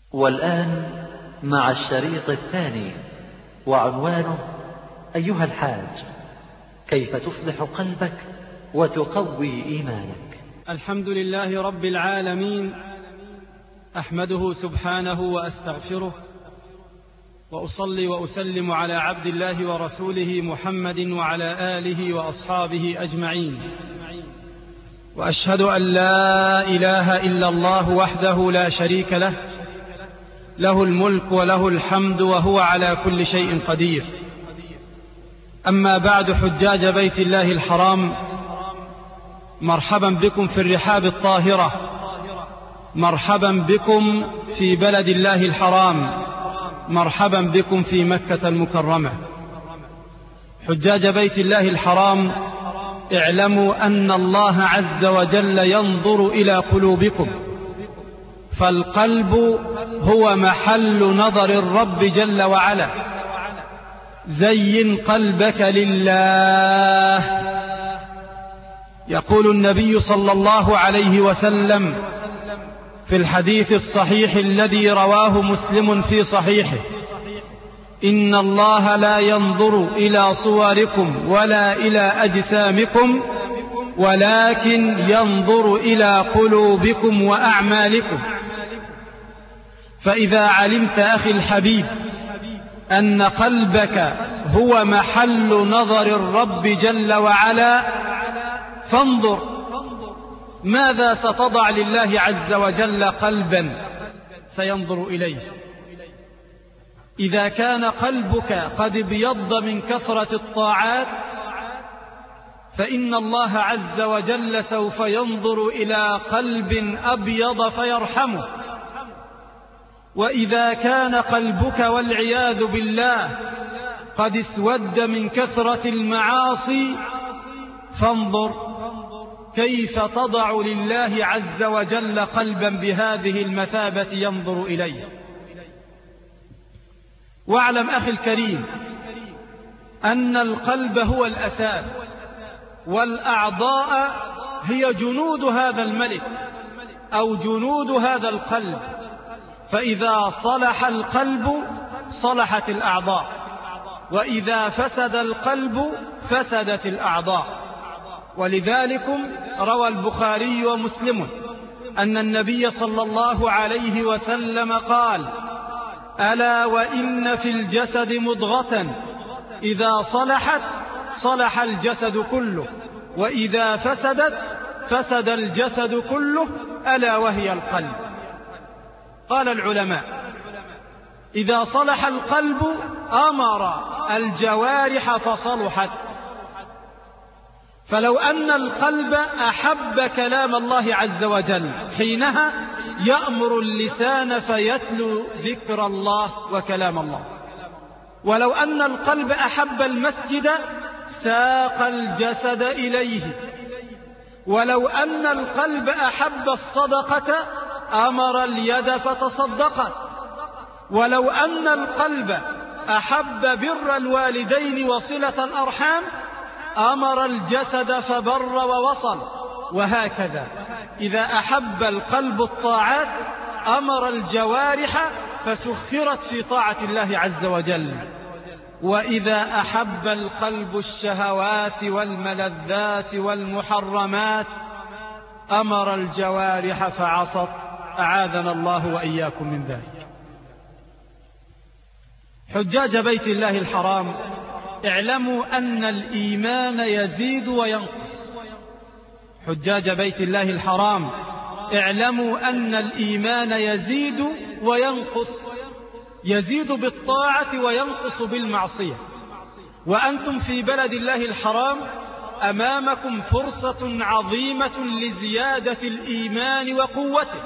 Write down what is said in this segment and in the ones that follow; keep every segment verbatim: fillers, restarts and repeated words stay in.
والآن مع الشريط الثاني، وعنوانه: أيها الحاج، كيف تصلح قلبك وتقوي إيمانك؟ الحمد لله رب العالمين، أحمده سبحانه وأستغفره، وأصلي وأسلم على عبد الله ورسوله محمد وعلى آله وأصحابه أجمعين، وأشهد أن لا إله إلا الله وحده لا شريك له، له الملك وله الحمد وهو على كل شيء قدير. أما بعد، حجاج بيت الله الحرام، مرحبا بكم في الرحاب الطاهرة، مرحبا بكم في بلد الله الحرام، مرحبا بكم في مكة المكرمة. حجاج بيت الله الحرام، اعلموا أن الله عز وجل ينظر إلى قلوبكم، فالقلب هو محل نظر الرب جل وعلا. زين قلبك لله. يقول النبي صلى الله عليه وسلم في الحديث الصحيح الذي رواه مسلم في صحيحه: إن الله لا ينظر إلى صوركم ولا إلى أجسامكم، ولكن ينظر إلى قلوبكم وأعمالكم. فإذا علمت أخي الحبيب أن قلبك هو محل نظر الرب جل وعلا، فانظر ماذا ستضع لله عز وجل قلبا سينظر إليه. إذا كان قلبك قد ابيض من كثرة الطاعات، فإن الله عز وجل سوف ينظر إلى قلب أبيض فيرحمه. وإذا كان قلبك والعياذ بالله قد اسود من كثرة المعاصي، فانظر كيف تضع لله عز وجل قلبا بهذه المثابة ينظر إليه. واعلم أخي الكريم أن القلب هو الأساس، والأعضاء هي جنود هذا الملك أو جنود هذا القلب. فإذا صلح القلب صلحت الأعضاء، وإذا فسد القلب فسدت الأعضاء. ولذلكم روى البخاري ومسلم أن النبي صلى الله عليه وسلم قال: ألا وإن في الجسد مضغة إذا صلحت صلح الجسد كله، وإذا فسدت فسد الجسد كله، ألا وهي القلب. قال العلماء: إذا صلح القلب أمر الجوارح فصلحت. فلو أن القلب أحب كلام الله عز وجل، حينها يأمر اللسان فيتلو ذكر الله وكلام الله. ولو أن القلب أحب المسجد ساق الجسد إليه. ولو أن القلب أحب الصدقة أمر اليد فتصدقت. ولو أن القلب أحب بر الوالدين وصلة الأرحام أمر الجسد فبر ووصل. وهكذا إذا أحب القلب الطاعات أمر الجوارح فسخرت في طاعة الله عز وجل. وإذا أحب القلب الشهوات والملذات والمحرمات أمر الجوارح فعصت. أعاذنا الله وإياكم من ذلك. حجاج بيت الله الحرام، اعلموا أن الإيمان يزيد وينقص. حجاج بيت الله الحرام، اعلموا أن الإيمان يزيد وينقص، يزيد بالطاعة وينقص بالمعصية. وأنتم في بلد الله الحرام أمامكم فرصة عظيمة لزيادة الإيمان وقوته.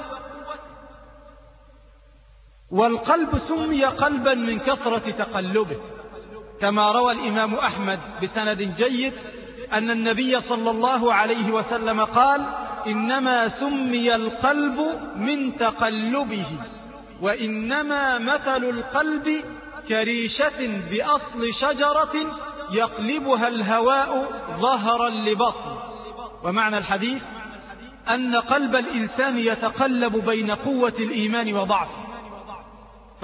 والقلب سمي قلبا من كثرة تقلبه، كما روى الإمام أحمد بسند جيد أن النبي صلى الله عليه وسلم قال: إنما سمي القلب من تقلبه، وإنما مثل القلب كريشة بأصل شجرة يقلبها الهواء ظهرا لبطن. ومعنى الحديث أن قلب الإنسان يتقلب بين قوة الإيمان وضعفه،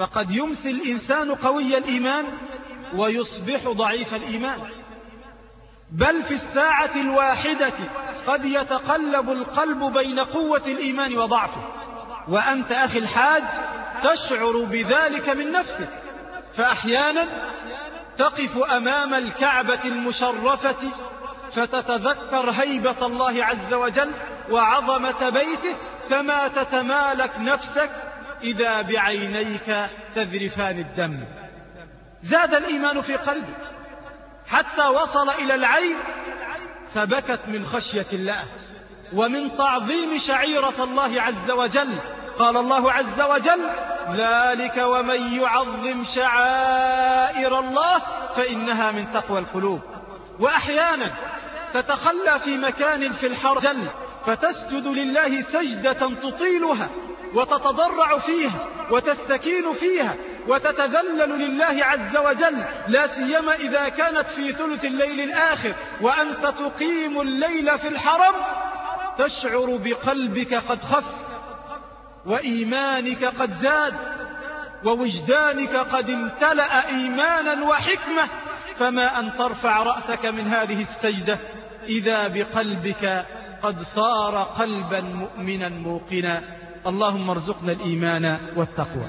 فقد يمسي الإنسان قوي الإيمان ويصبح ضعيف الإيمان، بل في الساعة الواحدة قد يتقلب القلب بين قوة الإيمان وضعفه، وأنت أخي الحاج تشعر بذلك من نفسك. فأحيانا تقف أمام الكعبة المشرفة فتتذكر هيبة الله عز وجل وعظمة بيته، فما تتمالك نفسك إذا بعينيك تذرفان الدم. زاد الإيمان في قلبك حتى وصل إلى العين فبكت من خشية الله ومن تعظيم شعيرة الله عز وجل. قال الله عز وجل: ذلك ومن يعظم شعائر الله فإنها من تقوى القلوب. وأحيانا تتخلى في مكان في الحرم فتسجد لله سجدة تطيلها وتتضرع فيها وتستكين فيها وتتذلل لله عز وجل، لا سيما إذا كانت في ثلث الليل الآخر وأنت تقيم الليل في الحرم، تشعر بقلبك قد خف وإيمانك قد زاد ووجدانك قد امتلأ إيمانا وحكمة، فما أن ترفع رأسك من هذه السجدة إذا بقلبك قد صار قلبا مؤمنا موقنا. اللهم ارزقنا الإيمان والتقوى.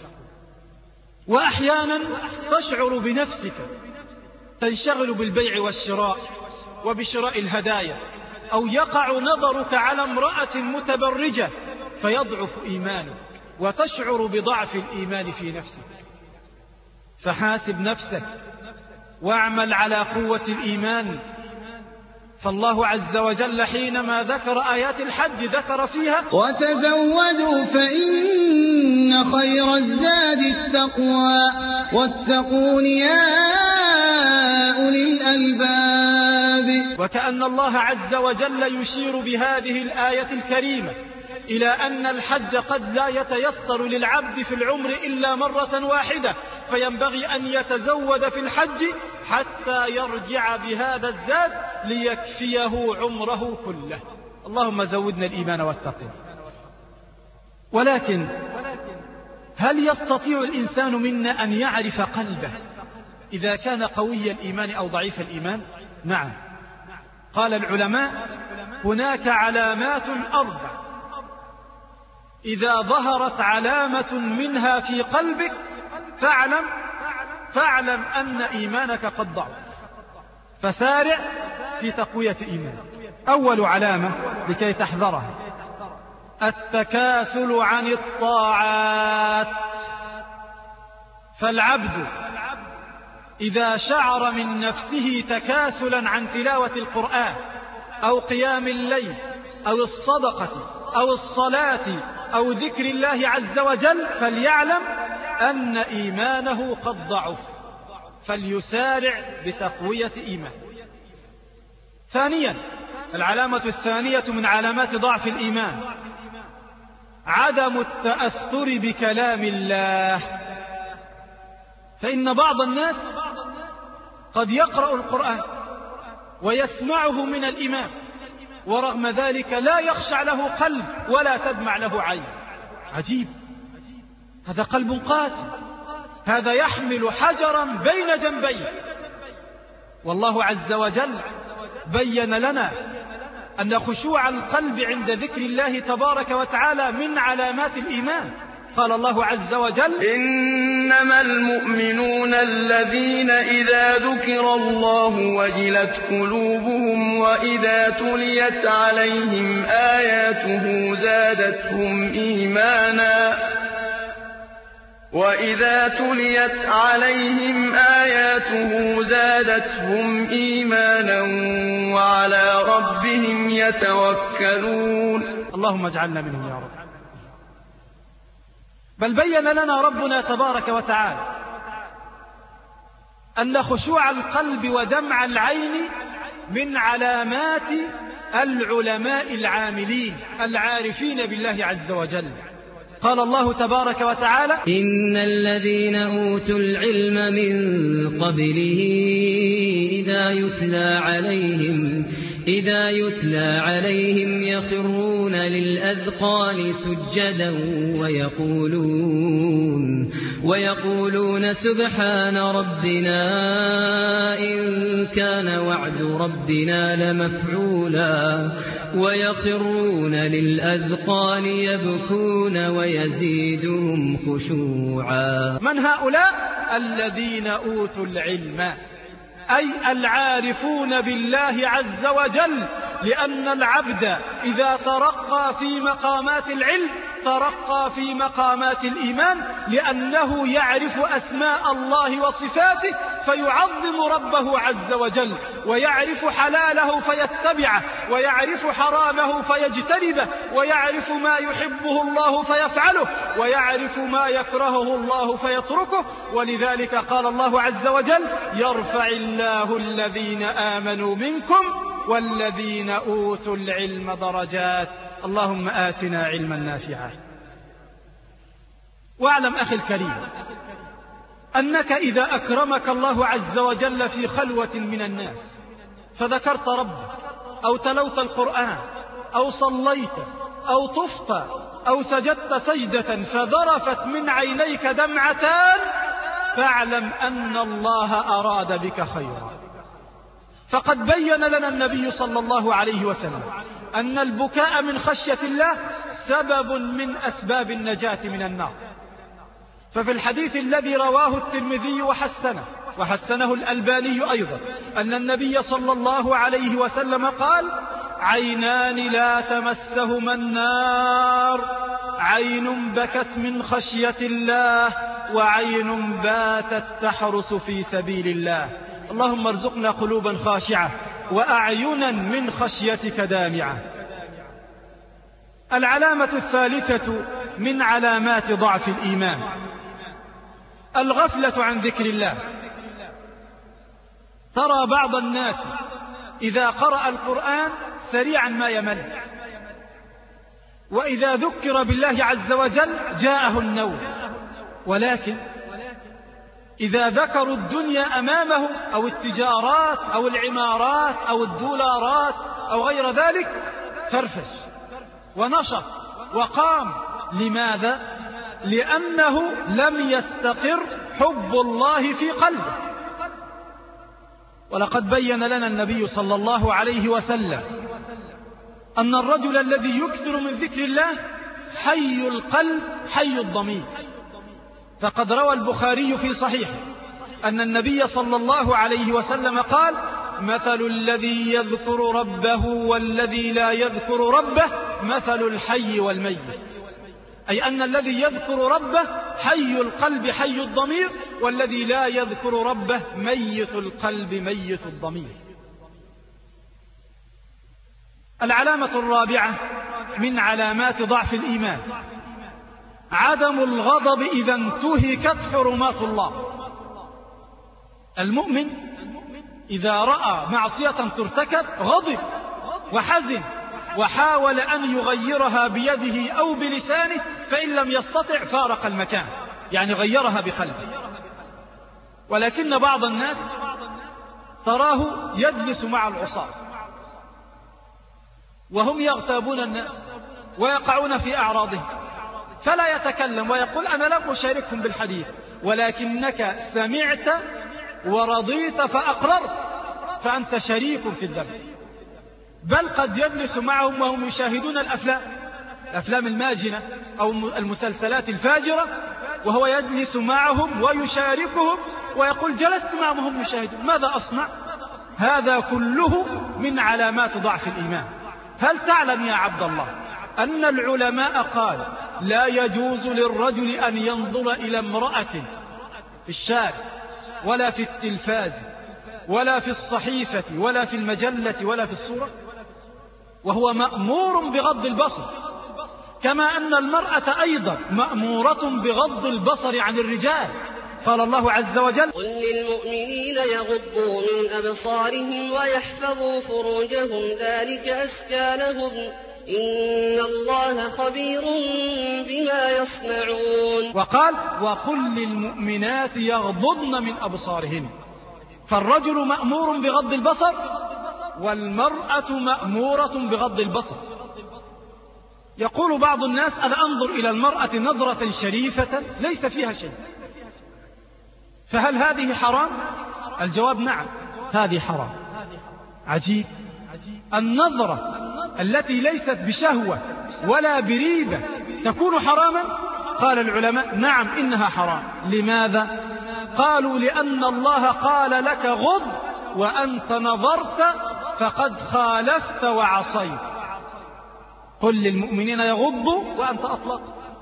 وأحيانا تشعر بنفسك تنشغل بالبيع والشراء وبشراء الهدايا، أو يقع نظرك على امرأة متبرجة فيضعف إيمانك وتشعر بضعف الإيمان في نفسك. فحاسب نفسك واعمل على قوة الإيمان. فالله عز وجل حينما ذكر آيات الحج ذكر فيها: وتزودوا فإن خير الزاد التقوى واتقون يا أولي الألباب. وكأن الله عز وجل يشير بهذه الآية الكريمة إلى أن الحج قد لا يتيسر للعبد في العمر إلا مرة واحدة، فينبغي أن يتزود في الحج حتى يرجع بهذا الزاد ليكفيه عمره كله. اللهم زودنا الإيمان والتقوى. ولكن هل يستطيع الإنسان منا أن يعرف قلبه إذا كان قوي الإيمان أو ضعيف الإيمان؟ نعم. قال العلماء: هناك علامات أربع، إذا ظهرت علامة منها في قلبك فاعلم فاعلم أن إيمانك قد ضعف، فسارع في تقوية إيمانك. أول علامة لكي تحذرها: التكاسل عن الطاعات. فالعبد إذا شعر من نفسه تكاسلا عن تلاوة القرآن أو قيام الليل أو الصدقة أو الصلاة أو ذكر الله عز وجل فليعلم أن إيمانه قد ضعف، فليسارع بتقوية إيمانه. ثانيا، العلامة الثانية من علامات ضعف الإيمان عدم التأثر بكلام الله. فإن بعض الناس قد يقرأ القرآن ويسمعه من الإمام، ورغم ذلك لا يخشع له قلب ولا تدمع له عين. عجيب، هذا قلب قاسي، هذا يحمل حجرا بين جنبيه. والله عز وجل بين لنا أن خشوع القلب عند ذكر الله تبارك وتعالى من علامات الإيمان. قال الله عز وجل: إنما المؤمنون الذين إذا ذكر الله وجلت قلوبهم وإذا تليت عليهم آياته زادتهم إيمانا وإذا تليت عليهم آياته زادتهم إيمانا وعلى ربهم يتوكلون. اللهم اجعلنا منهم يا رب. بل بين لنا ربنا تبارك وتعالى أن خشوع القلب ودمع العين من علامات العلماء العاملين العارفين بالله عز وجل. قال الله تبارك وتعالى: إن الذين أوتوا العلم من قبله إذا يتلى عليهم إذا يتلى عليهم يخرون للأذقان سجدا ويقولون ويقولون سبحان ربنا إن كان وعد ربنا لمفعولا ويخرون للأذقان يبكون ويزيدهم خشوعا. من هؤلاء؟ الذين أوتوا العلم، أي العارفون بالله عز وجل، لأن العبد إذا ترقى في مقامات العلم ترقى في مقامات الإيمان، لأنه يعرف أسماء الله وصفاته فيعظم ربه عز وجل، ويعرف حلاله فيتبعه، ويعرف حرامه فيجتنبه، ويعرف ما يحبه الله فيفعله، ويعرف ما يكرهه الله فيتركه. ولذلك قال الله عز وجل: يرفع الله الذين آمنوا منكم والذين أوتوا العلم درجات. اللهم آتنا علما نافعا. واعلم أخي الكريم أنك إذا أكرمك الله عز وجل في خلوة من الناس فذكرت ربك أو تلوت القرآن أو صليت أو طفت أو سجدت سجدة فذرفت من عينيك دمعتان فاعلم أن الله أراد بك خيرا. فقد بين لنا النبي صلى الله عليه وسلم أن البكاء من خشية الله سبب من أسباب النجاة من النار. ففي الحديث الذي رواه الترمذي وحسنه وحسنه الألباني أيضا أن النبي صلى الله عليه وسلم قال: عينان لا تمسهما النار، عين بكت من خشية الله وعين باتت تحرس في سبيل الله. اللهم ارزقنا قلوبا خاشعة وأعينا من خشيتك دامعة. العلامة الثالثة من علامات ضعف الإيمان الغفلة عن ذكر الله. ترى بعض الناس إذا قرأ القرآن سريعا ما يمل، وإذا ذكر بالله عز وجل جاءه النوم، ولكن إذا ذكروا الدنيا أمامه أو التجارات أو العمارات أو الدولارات أو غير ذلك فرفش ونشط وقام. لماذا؟ لأنه لم يستقر حب الله في قلبه. ولقد بين لنا النبي صلى الله عليه وسلم أن الرجل الذي يكثر من ذكر الله حي القلب حي الضمير. فقد روى البخاري في صحيحه أن النبي صلى الله عليه وسلم قال: مثل الذي يذكر ربه والذي لا يذكر ربه مثل الحي والميت، أي أن الذي يذكر ربه حي القلب حي الضمير، والذي لا يذكر ربه ميت القلب ميت الضمير. العلامة الرابعة من علامات ضعف الإيمان عدم الغضب إذا انتهكت حرمات الله. المؤمن إذا رأى معصية ترتكب غضب وحزن وحاول أن يغيرها بيده أو بلسانه، فإن لم يستطع فارق المكان، يعني غيرها بقلبه. ولكن بعض الناس تراه يجلس مع العصاة وهم يغتابون الناس ويقعون في أعراضهم فلا يتكلم ويقول: أنا لم أشاركهم بالحديث، ولكنك سمعت ورضيت فأقررت، فأنت شريك في الذنب. بل قد يجلس معهم وهم يشاهدون الأفلام الأفلام الماجنة أو المسلسلات الفاجرة، وهو يجلس معهم ويشاركهم ويقول: جلست معهم وهم يشاهدون، ماذا أصنع؟ هذا كله من علامات ضعف الإيمان. هل تعلم يا عبد الله أن العلماء قالوا لا يجوز للرجل أن ينظر إلى امرأة في الشارع ولا في التلفاز ولا في الصحيفة ولا في المجلة ولا في الصورة، وهو مأمور بغض البصر، كما أن المرأة أيضا مأمورة بغض البصر عن الرجال. قال الله عز وجل: قل للمؤمنين يغضوا من أبصارهم ويحفظوا فروجهم ذلك أزكى لهم إن الله خبير بما يصنعون. وقال: وقل للمؤمنات يغضضن من أبصارهن. فالرجل مأمور بغض البصر والمرأة مأمورة بغض البصر. يقول بعض الناس: أنا أنظر إلى المرأة نظرة شريفة ليس فيها شيء، فهل هذه حرام؟ الجواب نعم، هذه حرام. عجيب، النظرة التي ليست بشهوة ولا بريبة تكون حراما؟ قال العلماء نعم إنها حرام. لماذا؟ قالوا لأن الله قال لك غض وأنت نظرت فقد خالفت وعصيت. قل للمؤمنين يغضوا وأنت أطلقت.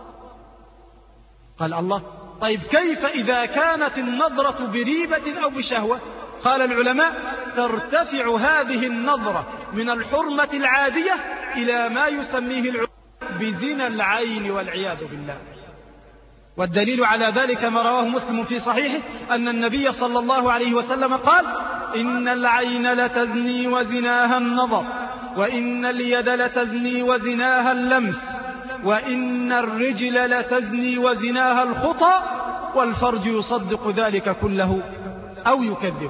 قال الله طيب كيف إذا كانت النظرة بريبة أو بشهوة؟ قال العلماء ترتفع هذه النظرة من الحرمة العادية إلى ما يسميه العلماء بزنا العين والعياذ بالله. والدليل على ذلك ما رواه مسلم في صحيحه أن النبي صلى الله عليه وسلم قال إن العين لتزني وزناها النظر، وإن اليد لتزني وزناها اللمس، وإن الرجل لتزني وزناها الخطى، والفرج يصدق ذلك كله أو يكذب.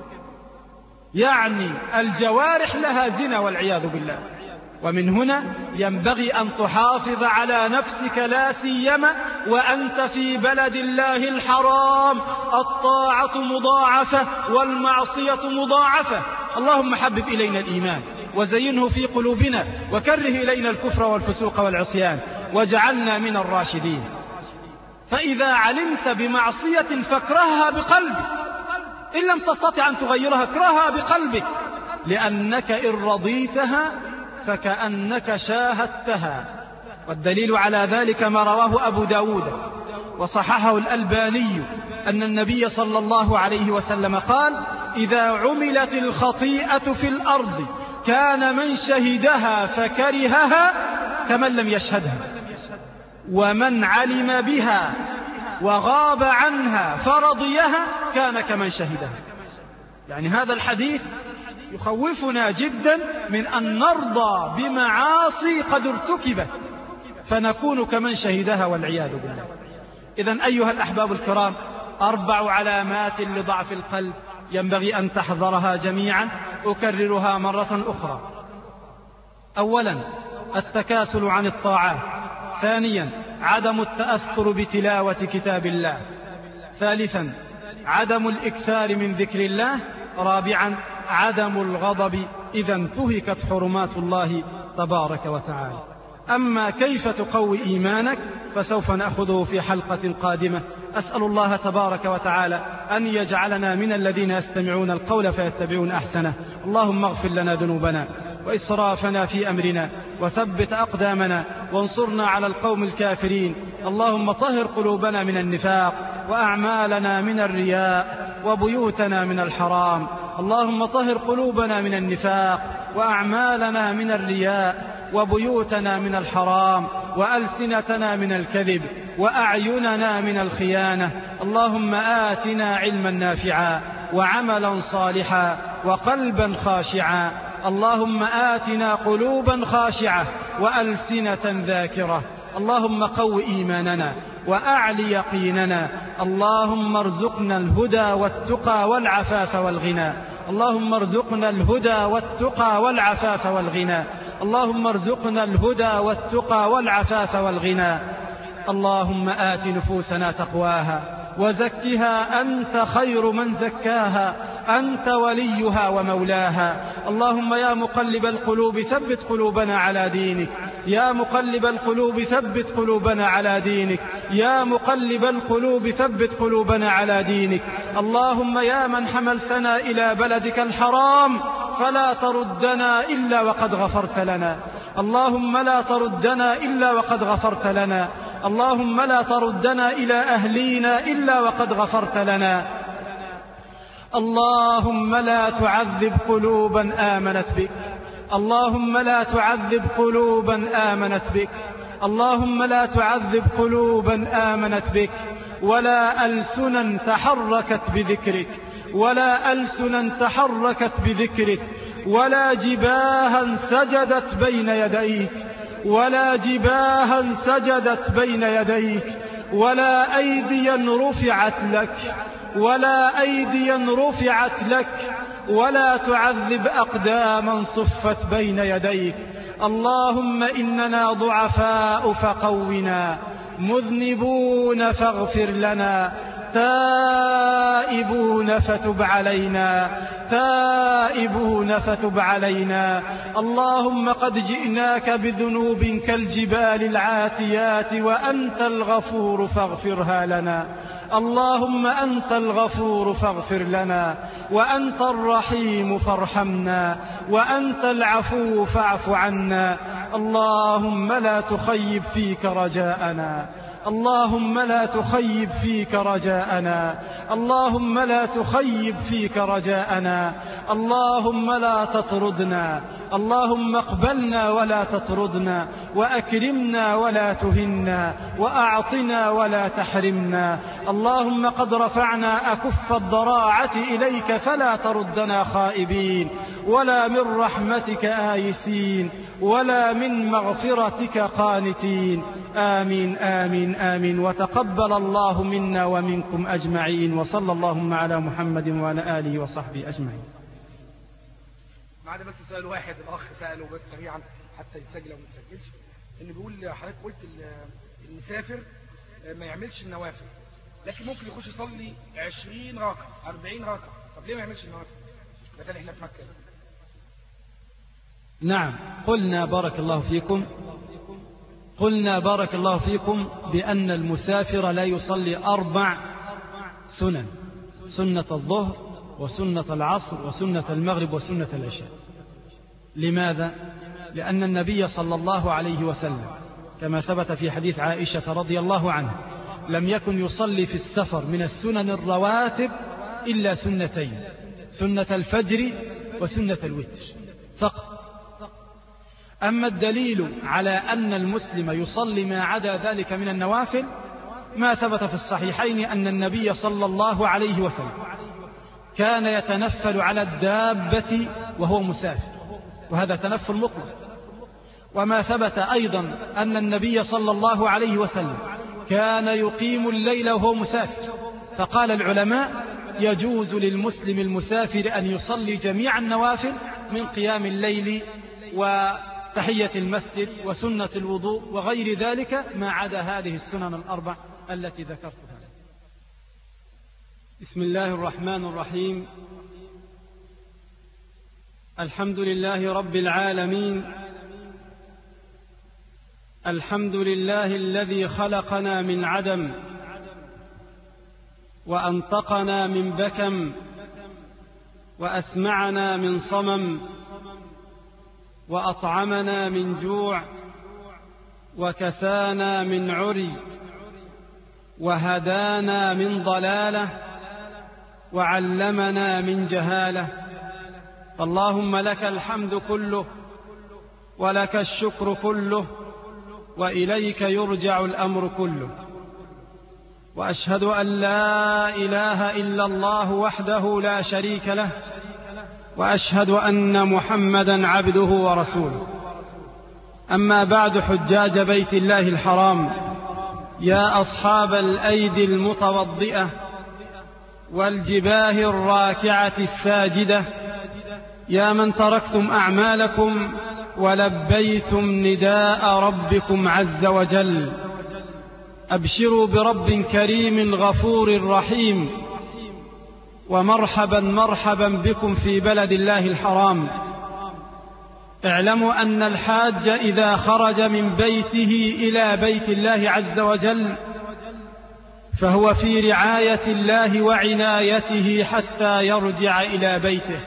يعني الجوارح لها زنا والعياذ بالله. ومن هنا ينبغي أن تحافظ على نفسك لا سيما وأنت في بلد الله الحرام، الطاعة مضاعفة والمعصية مضاعفة. اللهم حبب إلينا الإيمان وزينه في قلوبنا وكره إلينا الكفر والفسوق والعصيان واجعلنا من الراشدين. فإذا علمت بمعصية فاكرهها بقلبك، إن لم تستطع أن تغيرها اكرهها بقلبك، لأنك إن رضيتها فكأنك شاهدتها. والدليل على ذلك ما رواه أبو داود وصححه الألباني أن النبي صلى الله عليه وسلم قال إذا عملت الخطيئة في الأرض كان من شهدها فكرهها كمن لم يشهدها، ومن علم بها وغاب عنها فرضيها كان كمن شهدها. يعني هذا الحديث يخوفنا جدا من أن نرضى بمعاصي قد ارتكبت فنكون كمن شهدها والعياذ بالله. إذن أيها الأحباب الكرام، أربع علامات لضعف القلب ينبغي أن تحذرها جميعا، أكررها مرة أخرى. أولا التكاسل عن الطاعات. ثانيا عدم التأثر بتلاوة كتاب الله. ثالثا عدم الإكثار من ذكر الله. رابعا عدم الغضب إذا انتهكت حرمات الله تبارك وتعالى. أما كيف تقوي إيمانك فسوف نأخذه في حلقة قادمة. أسأل الله تبارك وتعالى أن يجعلنا من الذين يستمعون القول فيتبعون أحسنه. اللهم اغفر لنا ذنوبنا وإسرافنا في أمرنا وثبت أقدامنا وانصرنا على القوم الكافرين. اللهم طهر قلوبنا من النفاق وأعمالنا من الرياء وبيوتنا من الحرام. اللهم طهر قلوبنا من النفاق وأعمالنا من الرياء وبيوتنا من الحرام وألسنتنا من الكذب وأعيننا من الخيانة. اللهم آتنا علما نافعا وعملا صالحا وقلبا خاشعا. اللهم آتنا قلوبا خاشعة وألسنة ذاكرة. اللهم قو إيماننا وأعل يقيننا. اللهم ارزقنا الهدى والتقى والعفاف والغنى. اللهم ارزقنا الهدى والتقى والعفاف والغنى. اللهم ارزقنا الهدى والتقى والعفاف والغنى. اللهم آت نفوسنا تقواها وزكها أنت خير من زكاها، أنت وليها ومولاها. اللهم يا مقلب القلوب ثبت قلوبنا على دينك، يا مقلب القلوب ثبت قلوبنا على دينك، يا مقلب القلوب ثبت قلوبنا على دينك. اللهم يا من حملتنا إلى بلدك الحرام فلا تردنا إلا وقد غفرت لنا. اللهم لا تردنا إلا وقد غفرت لنا. اللهم لا تردنا إلى أهلينا إلا وقد غفرت لنا. اللهم لا تعذب قلوبا آمنت بك. اللهم لا تعذب قلوبا آمنت بك. اللهم لا تعذب قلوبا آمنت بك، ولا ألسنا تحركت بذكرك، ولا ألسنا تحركت بذكرك، ولا جباها سجدت بين يديك، ولا جباها سجدت بين يديك، ولا أيديا رفعت لك، ولا أيديا رفعت لك، ولا تعذب أقداما صفت بين يديك. اللهم إننا ضعفاء فقونا، مذنبون فاغفر لنا، تائبون فتب علينا تائبون فتب علينا. اللهم قد جئناك بذنوب كالجبال العاتيات وأنت الغفور فاغفرها لنا. اللهم أنت الغفور فاغفر لنا، وأنت الرحيم فارحمنا، وأنت العفو فاعف عنا. اللهم لا تخيب فيك رجاءنا، اللهم لا تخيب فيك رجاءنا، اللهم لا تخيب فيك رجاءنا. اللهم لا تطردنا، اللهم اقبلنا ولا تطردنا، وأكرمنا ولا تهنا، وأعطنا ولا تحرمنا. اللهم قد رفعنا أكف الضراعة إليك فلا تردنا خائبين، ولا من رحمتك آيسين، ولا من مغفرتك قانتين. آمين آمين آمين. وتقبل الله منا ومنكم أجمعين، وصلى اللهم على محمد وعلى آله وصحبه أجمعين. معنا بس سؤال واحد الأخ سأله بس سريعا حتى يتسجل أو ما يتسجلش، إن بيقول حضرتك قلت المسافر ما يعملش النوافل، لكن ممكن يخش يصلي عشرين ركعة أربعين ركعة، طب ليه ما يعملش النوافل؟ مثلا إحنا في مكة. نعم، قلنا بارك الله فيكم قلنا بارك الله فيكم بأن المسافر لا يصلي أربع سنن: سنة الظهر وسنة العصر وسنة المغرب وسنة العشاء. لماذا؟ لأن النبي صلى الله عليه وسلم كما ثبت في حديث عائشة رضي الله عنها لم يكن يصلي في السفر من السنن الرواتب إلا سنتين: سنة الفجر وسنة الوتر فقط. أما الدليل على أن المسلم يصلي ما عدا ذلك من النوافل ما ثبت في الصحيحين أن النبي صلى الله عليه وسلم كان يتنفل على الدابة وهو مسافر، وهذا تنفل مطلق. وما ثبت أيضا أن النبي صلى الله عليه وسلم كان يقيم الليل وهو مسافر، فقال العلماء: يجوز للمسلم المسافر أن يصلي جميع النوافل من قيام الليل وتحية المسجد وسنة الوضوء وغير ذلك ما عدا هذه السنن الأربع التي ذكرتها. بسم الله الرحمن الرحيم. الحمد لله رب العالمين، الحمد لله الذي خلقنا من عدم وأنطقنا من بكم وأسمعنا من صمم وأطعمنا من جوع وكسانا من عري وهدانا من ضلالة وعلمنا من جهالة. اللهم لك الحمد كله ولك الشكر كله وإليك يرجع الأمر كله. وأشهد أن لا إله إلا الله وحده لا شريك له، وأشهد أن محمدا عبده ورسوله. أما بعد، حجاج بيت الله الحرام، يا أصحاب الأيدي المتوضئة والجباه الراكعة الساجدة، يا من تركتم أعمالكم ولبيتم نداء ربكم عز وجل، أبشروا برب كريم غفور رحيم، ومرحبا مرحبا بكم في بلد الله الحرام. اعلموا أن الحاج إذا خرج من بيته إلى بيت الله عز وجل فهو في رعاية الله وعنايته حتى يرجع إلى بيته.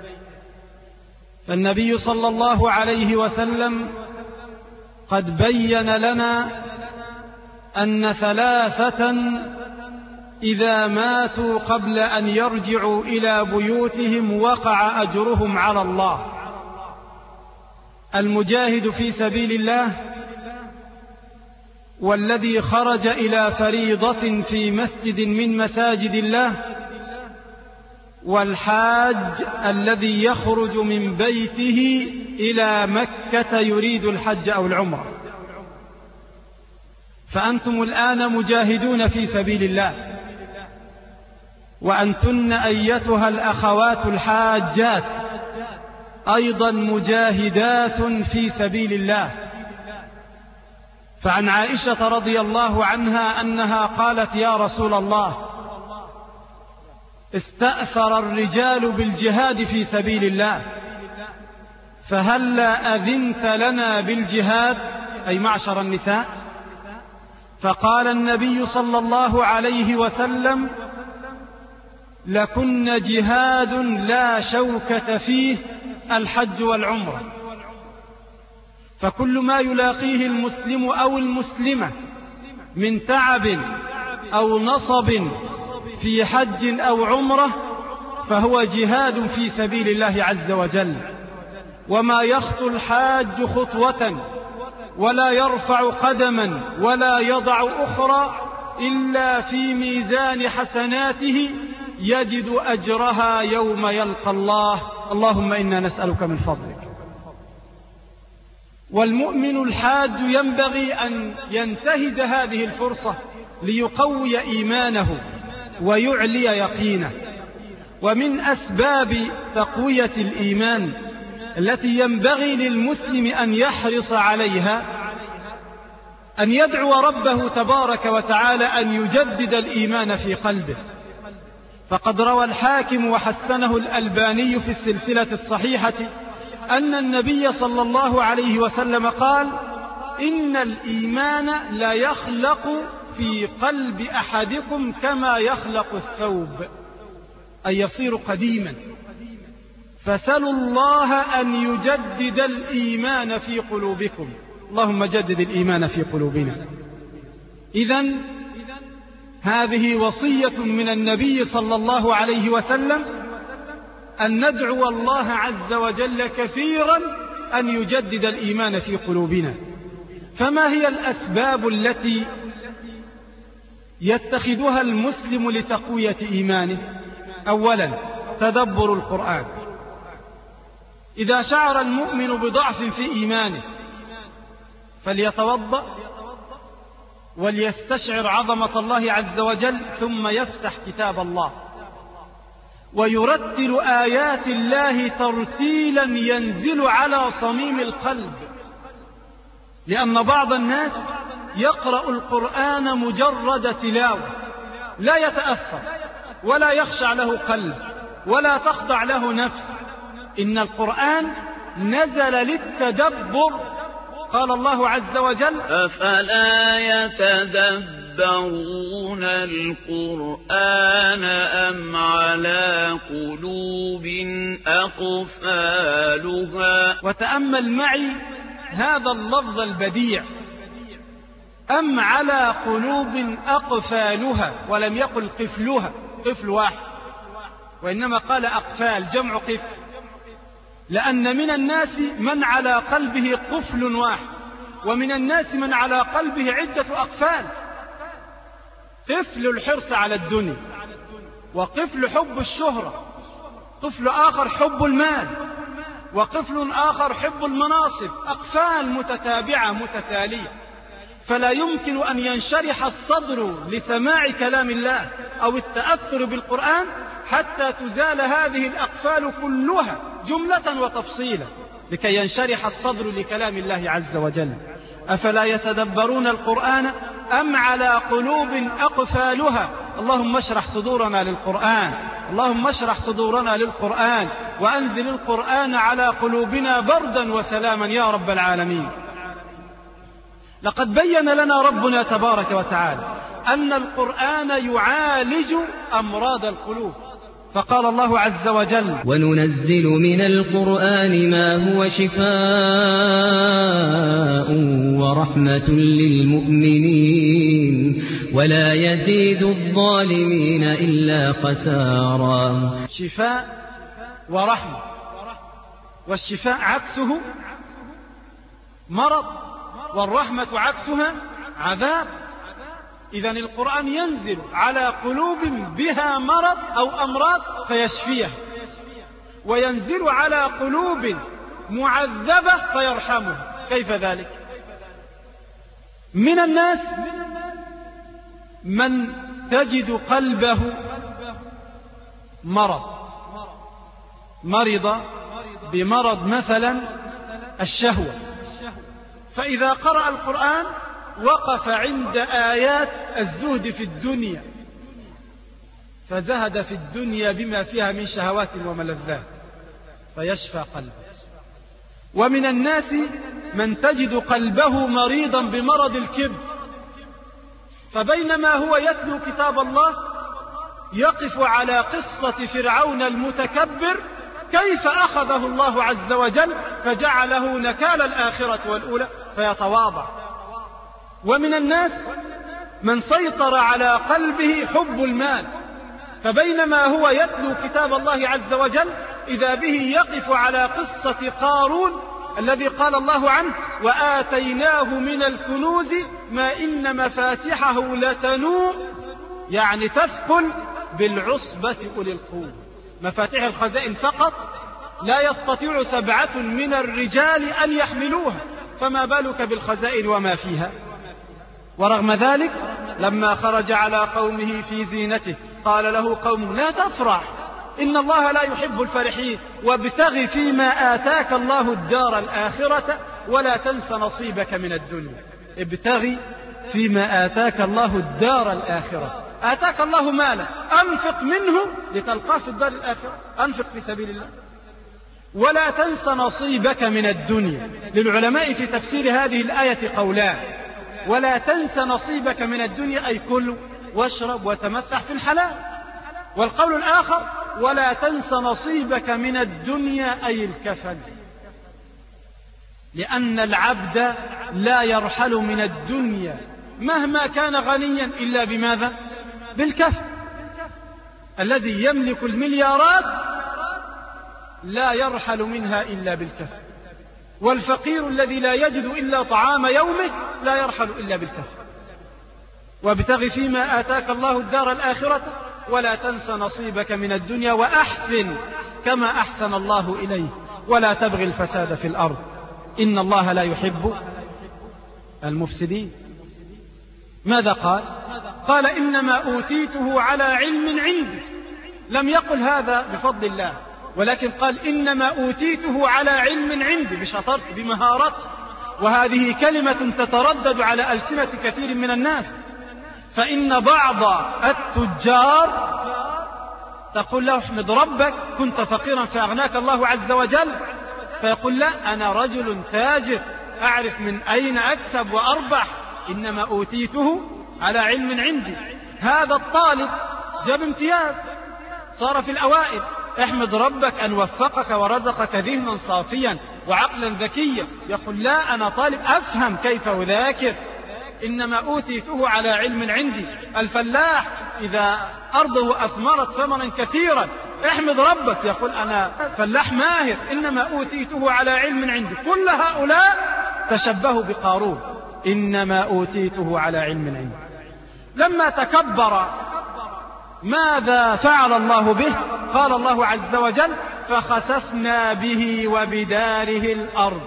فالنبي صلى الله عليه وسلم قد بين لنا أن ثلاثة إذا ماتوا قبل أن يرجعوا إلى بيوتهم وقع أجرهم على الله: المجاهد في سبيل الله، والذي خرج إلى فريضة في مسجد من مساجد الله، والحاج الذي يخرج من بيته إلى مكة يريد الحج أو العمرة. فأنتم الآن مجاهدون في سبيل الله، وأنتن أيتها الأخوات الحاجات أيضا مجاهدات في سبيل الله. فعن عائشة رضي الله عنها أنها قالت: يا رسول الله، استأثر الرجال بالجهاد في سبيل الله، فهلا أذنت لنا بالجهاد أي معشر النساء؟ فقال النبي صلى الله عليه وسلم: لكن جهاد لا شوكة فيه الحج والعمرة. فكل ما يلاقيه المسلم أو المسلمة من تعب أو نصب في حج أو عمرة فهو جهاد في سبيل الله عز وجل. وما يخطو الحاج خطوة ولا يرفع قدما ولا يضع أخرى إلا في ميزان حسناته يجد أجرها يوم يلقى الله. اللهم إنا نسألك من فضلك. والمؤمن الحاج ينبغي أن ينتهز هذه الفرصة ليقوي إيمانه ويعلي يقينه. ومن أسباب تقوية الإيمان التي ينبغي للمسلم أن يحرص عليها أن يدعو ربه تبارك وتعالى أن يجدد الإيمان في قلبه. فقد روى الحاكم وحسنه الألباني في السلسلة الصحيحة أن النبي صلى الله عليه وسلم قال: إن الإيمان لا يخلق في قلب أحدكم كما يخلق الثوب، أي يصير قديما. فسلوا الله أن يجدد الإيمان في قلوبكم. اللهم جدد الإيمان في قلوبنا. إذن هذه وصية من النبي صلى الله عليه وسلم أن ندعو الله عز وجل كثيرا أن يجدد الإيمان في قلوبنا. فما هي الأسباب التي يتخذها المسلم لتقوية إيمانه؟ أولا، تدبر القرآن. إذا شعر المؤمن بضعف في إيمانه فليتوضأ وليستشعر عظمة الله عز وجل، ثم يفتح كتاب الله ويرتل آيات الله ترتيلا ينزل على صميم القلب. لأن بعض الناس يقرأ القرآن مجرد تلاوة، لا يتأثر ولا يخشع له قلب ولا تخضع له نفس. إن القرآن نزل للتدبر. قال الله عز وجل: أفلا يتدبرون القرآن أم على قلوب أقفالها. وتأمل معي هذا اللفظ البديع: أم على قلوب أقفالها، ولم يقل قفلها، قفل واحد، وإنما قال أقفال جمع قفل، لأن من الناس من على قلبه قفل واحد، ومن الناس من على قلبه عدة أقفال. قفل الحرص على الدنيا، وقفل حب الشهرة، قفل آخر حب المال، وقفل آخر حب المناصب. أقفال متتابعة متتالية. فلا يمكن أن ينشرح الصدر لسماع كلام الله أو التأثر بالقرآن حتى تزال هذه الأقفال كلها جملة وتفصيلا لكي ينشرح الصدر لكلام الله عز وجل. أفلا يتدبرون القرآن أم على قلوب أقفالها. اللهم اشرح صدورنا للقرآن، اللهم اشرح صدورنا للقرآن، وأنزل القرآن على قلوبنا بردا وسلاما يا رب العالمين. لقد بين لنا ربنا تبارك وتعالى أن القرآن يعالج أمراض القلوب. فقال الله عز وجل: وننزل من القرآن ما هو شفاء ورحمة للمؤمنين ولا يزيد الظالمين إلا خسارا. شفاء ورحمة، والشفاء عكسه مرض، والرحمة عكسها عذاب. إذن القرآن ينزل على قلوب بها مرض أو أمراض فيشفيها، وينزل على قلوب معذبة فيرحمها. كيف ذلك؟ من الناس من تجد قلبه مرض، مرض بمرض مثلا الشهوة، فإذا قرأ القرآن وقف عند آيات الزهد في الدنيا فزهد في الدنيا بما فيها من شهوات وملذات فيشفى قلبه. ومن الناس من تجد قلبه مريضا بمرض الكبر، فبينما هو يتلو كتاب الله يقف على قصة فرعون المتكبر كيف أخذه الله عز وجل فجعله نكال الآخرة والأولى فيتواضع. ومن الناس من سيطر على قلبه حب المال، فبينما هو يتلو كتاب الله عز وجل إذا به يقف على قصة قارون الذي قال الله عنه وآتيناه من الكنوز ما إن مفاتحه لتنوء، يعني تثقل بالعصبة أولي القوة. مفاتيح الخزائن فقط لا يستطيع سبعة من الرجال أن يحملوها، فما بالك بالخزائن وما فيها. ورغم ذلك لما خرج على قومه في زينته قال له قومه لا تفرح إن الله لا يحب الفرحين وابتغ فيما آتاك الله الدار الآخرة ولا تنس نصيبك من الدنيا. ابتغ فيما آتاك الله الدار الآخرة، آتاك الله مالا أنفق منه لتلقاه في الدار الآخرة، أنفق في سبيل الله. ولا تنس نصيبك من الدنيا. للعلماء في تفسير هذه الآية قولان: ولا تنس نصيبك من الدنيا أي كل واشرب وتمتع في الحلال، والقول الآخر ولا تنس نصيبك من الدنيا أي الكفن، لأن العبد لا يرحل من الدنيا مهما كان غنيا إلا بماذا؟ بالكفن. الذي يملك المليارات لا يرحل منها إلا بالكفن، والفقير الذي لا يجد إلا طعام يومه لا يرحل إلا بالكفن. وابتغ فيما آتاك الله الدار الآخرة ولا تنس نصيبك من الدنيا وأحسن كما أحسن الله إليه ولا تبغي الفساد في الأرض إن الله لا يحب المفسدين. ماذا قال؟ قال إنما أوتيته على علم عندي. لم يقل هذا بفضل الله، ولكن قال إنما أوتيته على علم عندي، بشطارتي بمهارتي. وهذه كلمة تتردد على ألسنة كثير من الناس، فإن بعض التجار تقول له احمد ربك كنت فقيرا فأغناك الله عز وجل، فيقول لا أنا رجل تاجر أعرف من أين أكسب وأربح، إنما أوتيته على علم عندي. هذا الطالب جاب امتياز صار في الأوائل، احمد ربك أن وفقك ورزقك ذهنا صافيا وعقلا ذكيا. يقول لا أنا طالب أفهم كيف أذاكر، إنما أوتيته على علم عندي. الفلاح إذا أرضه أثمرت ثمرا كثيرا احمد ربك، يقول أنا فلاح ماهر، إنما أوتيته على علم عندي. كل هؤلاء تشبهوا بقارون، إنما أوتيته على علم عندي. لما تكبر ماذا فعل الله به؟ قال الله عز وجل فخسفنا به وبداره الأرض.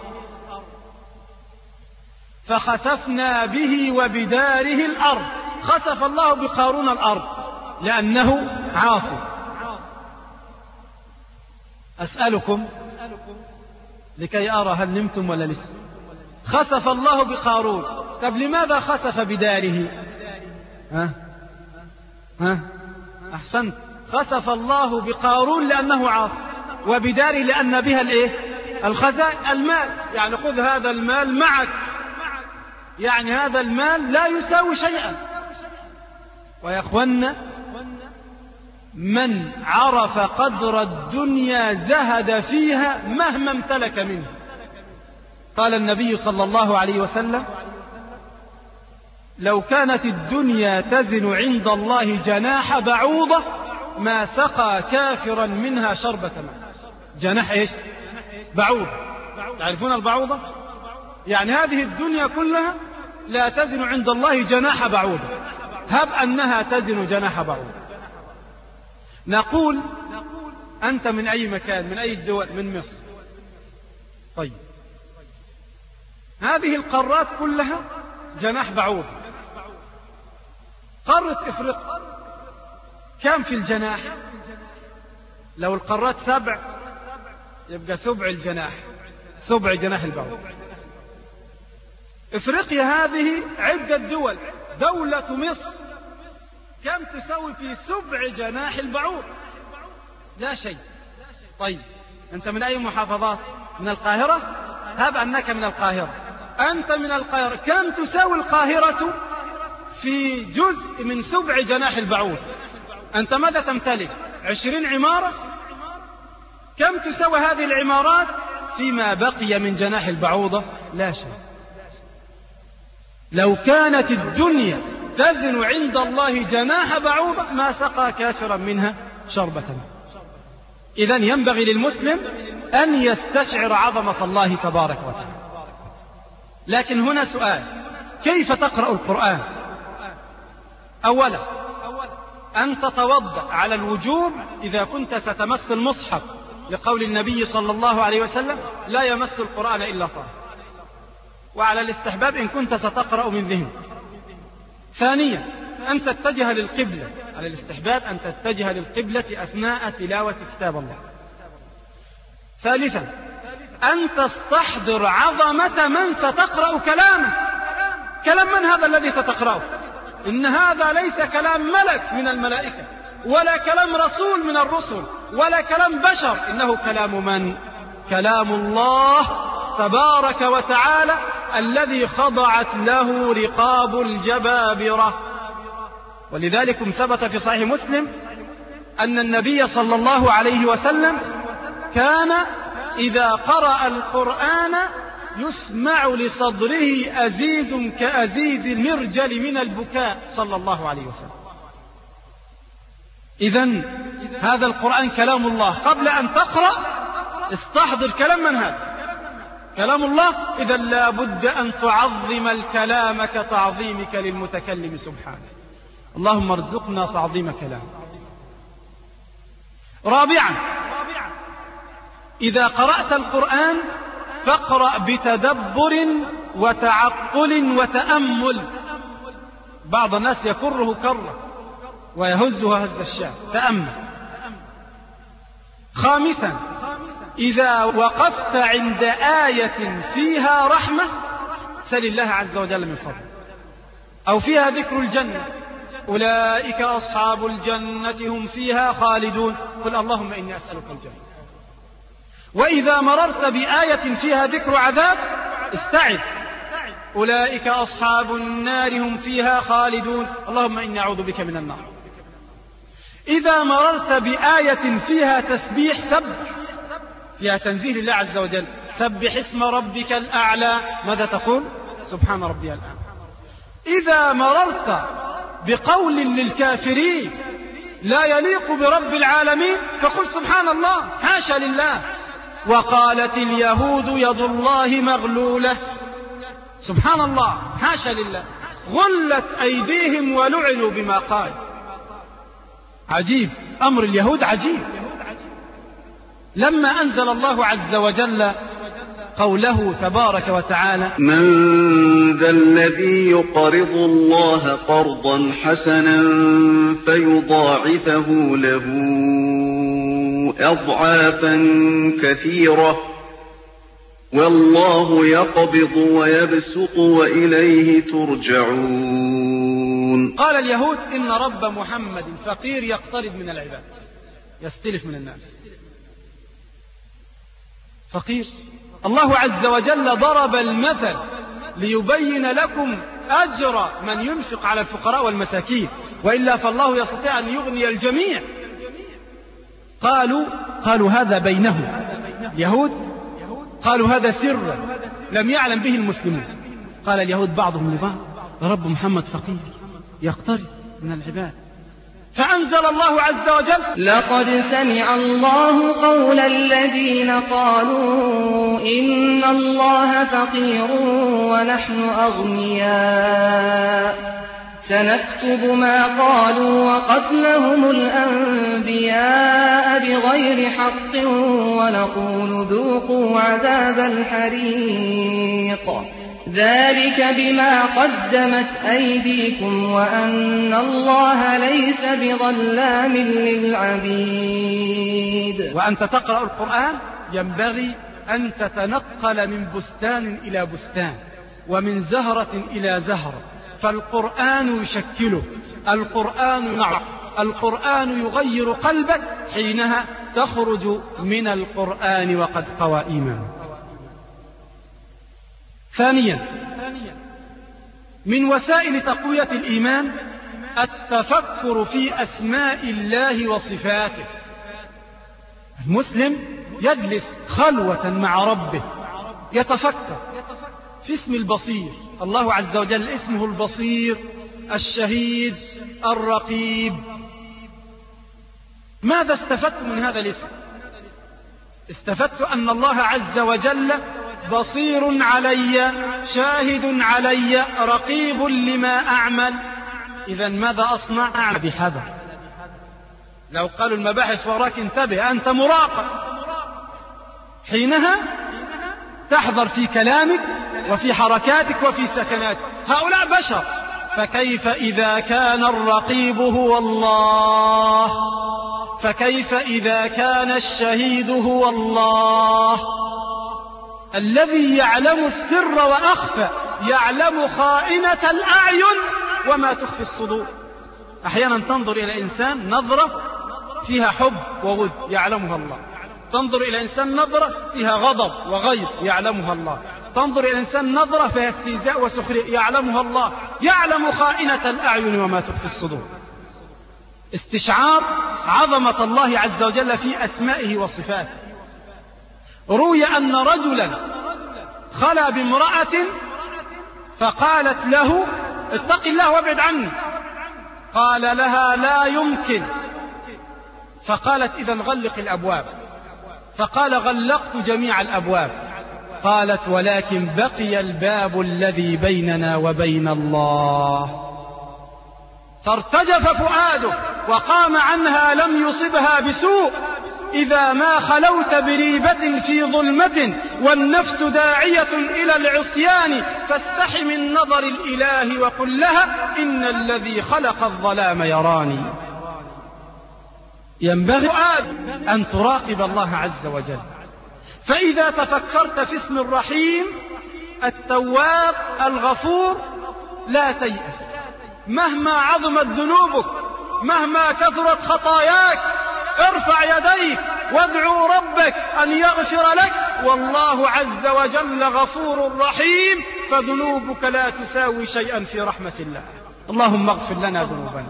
فخسفنا به وبداره الأرض. خسف الله بقارون الأرض لأنه عاصي. أسألكم لكي أرى هل نمتم ولا لسه. خسف الله بقارون، طب لماذا خسف بداره؟ ها ها أحسنت، خسف الله بقارون لأنه عاصي، وبداره لأن بها الإيه؟ الخزائن، المال. يعني خذ هذا المال معك، يعني هذا المال لا يساوي شيئا. ويا أخوانا من عرف قدر الدنيا زهد فيها مهما امتلك منه. قال النبي صلى الله عليه وسلم لو كانت الدنيا تزن عند الله جناح بعوضة ما سقى كافرا منها شربة ماء. جناح ايش؟ بعوضة. تعرفون البعوضة؟ يعني هذه الدنيا كلها لا تزن عند الله جناح بعوضة، هب أنها تزن جناح بعوضة. نقول أنت من أي مكان؟ من أي الدول؟ من مصر. طيب هذه القارات كلها جناح بعوضة. قارة إفريقيا كم في الجناح؟ لو القارات سبع يبقى سبع الجناح، سبع جناح البعوض. إفريقيا هذه عدة دول. دولة مصر كم تساوي في سبع جناح البعوض؟ لا شيء. طيب أنت من أي محافظات؟ من القاهرة؟ هب أنك من القاهرة، أنت من القاهرة، كم تساوي القاهرة في جزء من سبع جناح البعوض؟ أنت ماذا تمتلك؟ عشرين عمارة؟ كم تساوي هذه العمارات فيما بقي من جناح البعوضة؟ لا شيء. لو كانت الدنيا تزن عند الله جناح بعوضة ما سقى كافرا منها شربة. إذن ينبغي للمسلم أن يستشعر عظمة الله تبارك وتعالى. لكن هنا سؤال: كيف تقرأ القرآن؟ أولا أن تتوضأ على الوجوب إذا كنت ستمس المصحف، لقول النبي صلى الله عليه وسلم: لا يمس القرآن إلا طاهر. وعلى الاستحباب إن كنت ستقرأ من ذهن. ثانيا أن تتجه للقبلة، على الاستحباب أن تتجه للقبلة أثناء تلاوة كتاب الله. ثالثا أن تستحضر عظمة من ستقرأ كلامه. كلام من هذا الذي ستقرأه؟ إن هذا ليس كلام ملك من الملائكة، ولا كلام رسول من الرسل، ولا كلام بشر، إنه كلام من؟ كلام الله تبارك وتعالى الذي خضعت له رقاب الجبابرة. ولذلك ثبت في صحيح مسلم أن النبي صلى الله عليه وسلم كان إذا قرأ القرآن يسمع لصدره أزيز كأزيز المرجل من البكاء صلى الله عليه وسلم. إذن هذا القرآن كلام الله. قبل أن تقرأ استحضر كلام من هذا؟ كلام الله. إذن لا بد أن تعظم الكلام كتعظيمك للمتكلم سبحانه. اللهم ارزقنا تعظيم كلام. رابعا إذا قرأت القرآن فاقرأ بتدبر وتعقل وتأمل. بعض الناس يكره كره ويهزها هز الشاة. تأمل. خامسا إذا وقفت عند آية فيها رحمة سل الله عز وجل من فضله، أو فيها ذكر الجنة: أولئك أصحاب الجنة هم فيها خالدون، قل اللهم إني أسألك الجنة. وإذا مررت بآية فيها ذكر عذاب استعذ: أولئك أصحاب النار هم فيها خالدون، اللهم إني أعوذ بك من النار. إذا مررت بآية فيها تسبيح سبح، فيها تنزيه الله عز وجل: سبح اسم ربك الأعلى، ماذا تقول؟ سبحان ربي الأعلى. إذا مررت بقول للكافرين لا يليق برب العالمين فقل سبحان الله، حاشا لله. وقالت اليهود يد الله مغلولة، سبحان الله، حاشا لله. غلت أيديهم ولعنوا بما قال. عجيب، أمر اليهود عجيب. لما أنزل الله عز وجل قوله تبارك وتعالى: من ذا الذي يقرض الله قرضا حسنا فيضاعفه له أضعافا كثيرة والله يقبض ويبسط وإليه ترجعون. قال اليهود إن رب محمد فقير يقترض من العباد، يستلف من الناس، فقير. الله عز وجل ضرب المثل ليبين لكم أجر من ينفق على الفقراء والمساكين، وإلا فالله يستطيع أن يغني الجميع. قالوا قالوا هذا بينهم، اليهود قالوا هذا سر لم يعلم به المسلمون. قال اليهود بعضهم لبعض: رب محمد فقير يقترب من العباد. فأنزل الله عز وجل: لقد سمع الله قول الذين قالوا إن الله فقير ونحن أغنياء سنكتب ما قالوا وقتلهم الأنبياء بغير حق ونقول ذوقوا عذاب الحريق ذلك بما قدمت أيديكم وأن الله ليس بظلام للعبيد. وأنت تقرأ القرآن ينبغي أن تتنقل من بستان إلى بستان، ومن زهرة إلى زهرة، فالقرآن يشكلك، القرآن ينعق، القرآن يغير قلبك، حينها تخرج من القرآن وقد قوى إيمانك. ثانيا، من وسائل تقوية الإيمان التفكر في أسماء الله وصفاته. المسلم يجلس خلوة مع ربه يتفكر في اسم البصير. الله عز وجل اسمه البصير، الشهيد، الرقيب. ماذا استفدت من هذا الاسم؟ استفدت أن الله عز وجل بصير علي، شاهد علي، رقيب لما أعمل. إذا ماذا أصنع؟ أعمل بحذر. لو قالوا المباحث وراك انتبه، أنت مراقب، حينها تحذر في كلامك وفي حركاتك وفي سكناتك. هؤلاء بشر، فكيف إذا كان الرقيب هو الله؟ فكيف إذا كان الشهيد هو الله الذي يعلم السر وأخفى، يعلم خائنة الأعين وما تخفي الصدور. أحيانا تنظر إلى إنسان نظرة فيها حب وود، يعلمها الله. تنظر إلى إنسان نظرة فيها غضب وغيظ، يعلمها الله. تنظر إلى إنسان نظرة فيها استهزاء وسخرية، يعلمها الله. يعلم خائنة الأعين وما تخفي الصدور. استشعار عظمة الله عز وجل في أسمائه وصفاته. روي أن رجلا خلا بامرأة فقالت له اتق الله وابعد عني، قال لها لا يمكن، فقالت إذن غلق الأبواب، فقال غلقت جميع الأبواب، قالت ولكن بقي الباب الذي بيننا وبين الله. فارتجف فؤاده وقام عنها، لم يصبها بسوء. إذا ما خلوت بريبة في ظلمة والنفس داعية إلى العصيان فاستح من نظر الإله وقل لها إن الذي خلق الظلام يراني. ينبغي أن تراقب الله عز وجل. فإذا تفكرت في اسم الرحيم التواب الغفور لا تيأس، مهما عظمت ذنوبك، مهما كثرت خطاياك، ارفع يديك وادعو ربك أن يغفر لك، والله عز وجل غفور رحيم، فذنوبك لا تساوي شيئا في رحمة الله. اللهم اغفر لنا ذنوبنا.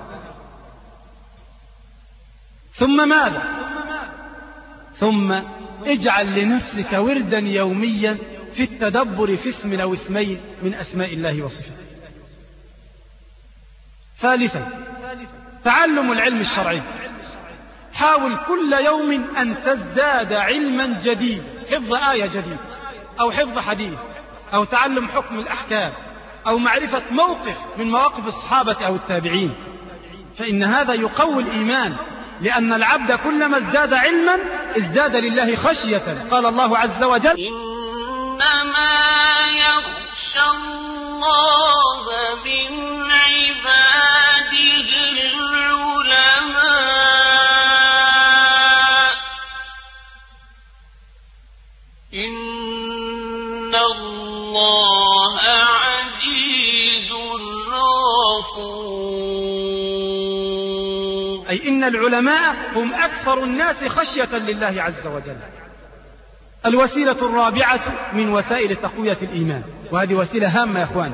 ثم ماذا؟ ثم اجعل لنفسك وردا يوميا في التدبر في اسم أو اسمين من أسماء الله وصفاته. ثالثا، تعلم العلم الشرعي. حاول كل يوم أن تزداد علما جديد، حفظ آية جديدة أو حفظ حديث أو تعلم حكم الأحكام أو معرفة موقف من مواقف الصحابة أو التابعين، فإن هذا يقوي الإيمان، لأن العبد كلما ازداد علما ازداد لله خشية. قال الله عز وجل إنما يخشى الله من عباده العلماء إن الله عزيز غفور. أي إن العلماء هم أكثر الناس خشية لله عز وجل. الوسيلة الرابعة من وسائل تقوية الإيمان، وهذه وسيلة هامة يا أخواني،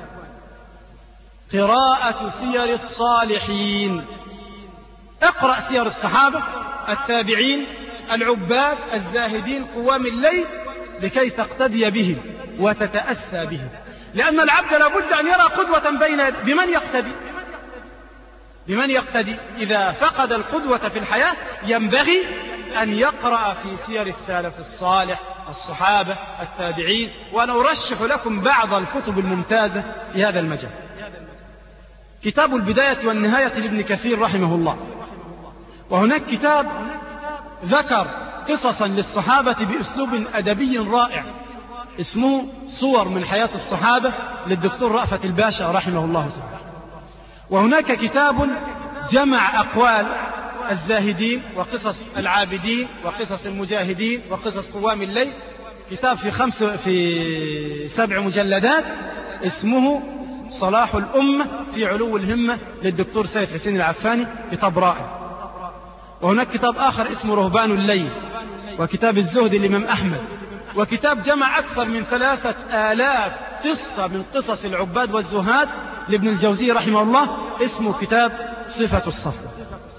قراءة سير الصالحين. اقرأ سير الصحابة، التابعين، العباد، الزاهدين، قوام الليل، لكي تقتدي بهم وتتأسى بهم، لأن العبد لابد أن يرى قدوة بين يديه. بمن يقتدي؟ بمن يقتدي؟ إذا فقد القدوة في الحياة ينبغي أن يقرأ في سير السلف الصالح، الصحابة، التابعين. وأنا أرشح لكم بعض الكتب الممتازة في هذا المجال. كتاب البداية والنهاية لابن كثير رحمه الله، وهناك كتاب ذكر قصصا للصحابة بأسلوب أدبي رائع اسمه صور من حياة الصحابة للدكتور رأفت الباشا رحمه الله تعالى. وهناك كتاب جمع أقوال الزاهدين وقصص العابدين وقصص المجاهدين وقصص قوام الليل، كتاب في خمس في سبع مجلدات اسمه صلاح الأمة في علو الهمة للدكتور سيد حسين العفاني، كتاب رائع. وهناك كتاب آخر اسمه رهبان الليل، وكتاب الزهد للإمام أحمد، وكتاب جمع أكثر من ثلاثة آلاف قصة من قصص العباد والزهاد لابن الجوزي رحمه الله، اسمه كتاب صفة الصفوة.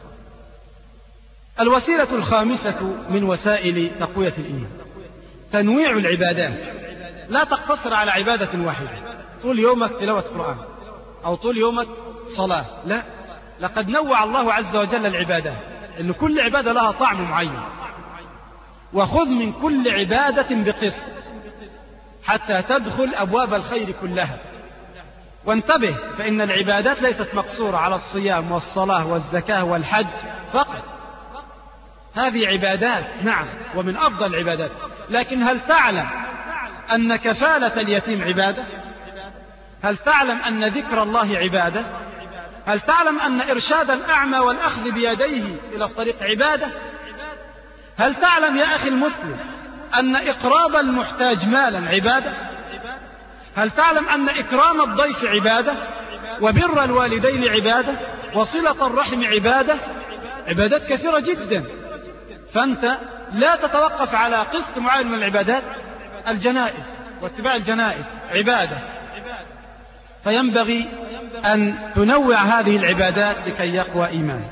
الوسيلة الخامسة من وسائل تقوية الإيمان تنويع العبادات، لا تقتصر على عبادة واحدة طول يومك تلاوة قرآن أو طول يومك صلاة، لا، لقد نوع الله عز وجل العبادات، إن كل عبادة لها طعم معين، وخذ من كل عبادة بقسط حتى تدخل أبواب الخير كلها. وانتبه، فإن العبادات ليست مقصورة على الصيام والصلاة والزكاة والحج فقط، هذه عبادات نعم ومن أفضل العبادات، لكن هل تعلم أن كفالة اليتيم عبادة؟ هل تعلم أن ذكر الله عبادة؟ هل تعلم أن إرشاد الأعمى والأخذ بيديه إلى الطريق عبادة؟ هل تعلم يا أخي المسلم أن إقراض المحتاج مالا عبادة؟ هل تعلم أن إكرام الضيف عبادة، وبر الوالدين عبادة، وصلة الرحم عبادة؟ عبادات كثيرة جدا. فأنت لا تتوقف على قسط معين من العبادات. الجنائز واتباع الجنائز عبادة، فينبغي أن تنوع هذه العبادات لكي يقوى إيمانك.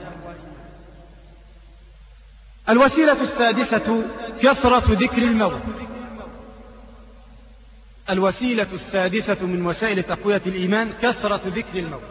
الوسيلة السادسة كثرة ذكر الموت. الوسيلة السادسة من وسائل تقوية الإيمان كثرة ذكر الموت.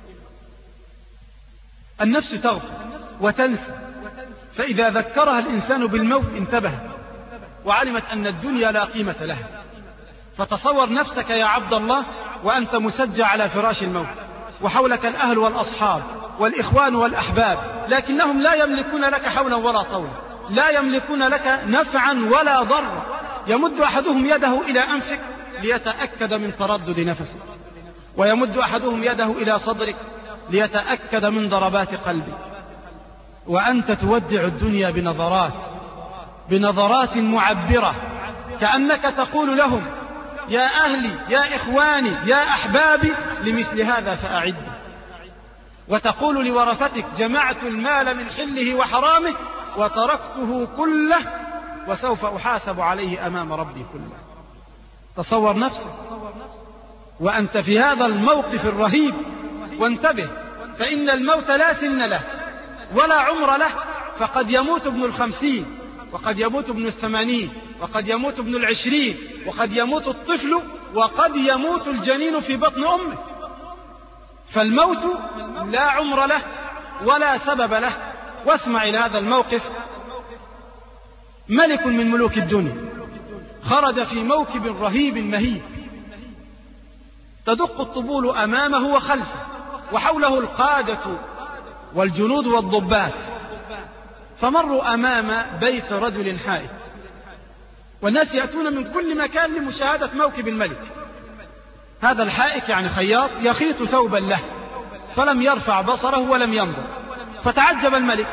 النفس تغفل وتنسى، فإذا ذكرها الإنسان بالموت انتبه وعلمت أن الدنيا لا قيمة لها. فتصور نفسك يا عبد الله وأنت مسجع على فراش الموت، وحولك الأهل والأصحاب والإخوان والأحباب، لكنهم لا يملكون لك حولا ولا طولا، لا يملكون لك نفعا ولا ضرا. يمد أحدهم يده إلى أنفك ليتأكد من تردد نفسك، ويمد أحدهم يده إلى صدرك ليتأكد من ضربات قلبك، وأنت تودع الدنيا بنظرات بنظرات معبرة، كأنك تقول لهم يا أهلي يا إخواني يا أحبابي لمثل هذا فأعد. وتقول لورثتك جمعت المال من حله وحرامه وتركته كله وسوف أحاسب عليه أمام ربي كله. تصور نفسك وأنت في هذا الموقف الرهيب، وانتبه، فإن الموت لا سن له ولا عمر له، فقد يموت ابن الخمسين، وقد يموت ابن الثمانين، وقد يموت ابن العشرين، وقد يموت الطفل، وقد يموت الجنين في بطن أمه. فالموت لا عمر له ولا سبب له. واسمع إلى هذا الموقف. ملك من ملوك الدنيا خرج في موكب رهيب مهيب، تدق الطبول أمامه وخلفه، وحوله القادة والجنود والضباط، فمروا أمام بيت رجل حائط، والناس يأتون من كل مكان لمشاهدة موكب الملك. هذا الحائك يعني خياط يخيط ثوبا له، فلم يرفع بصره ولم ينظر، فتعجب الملك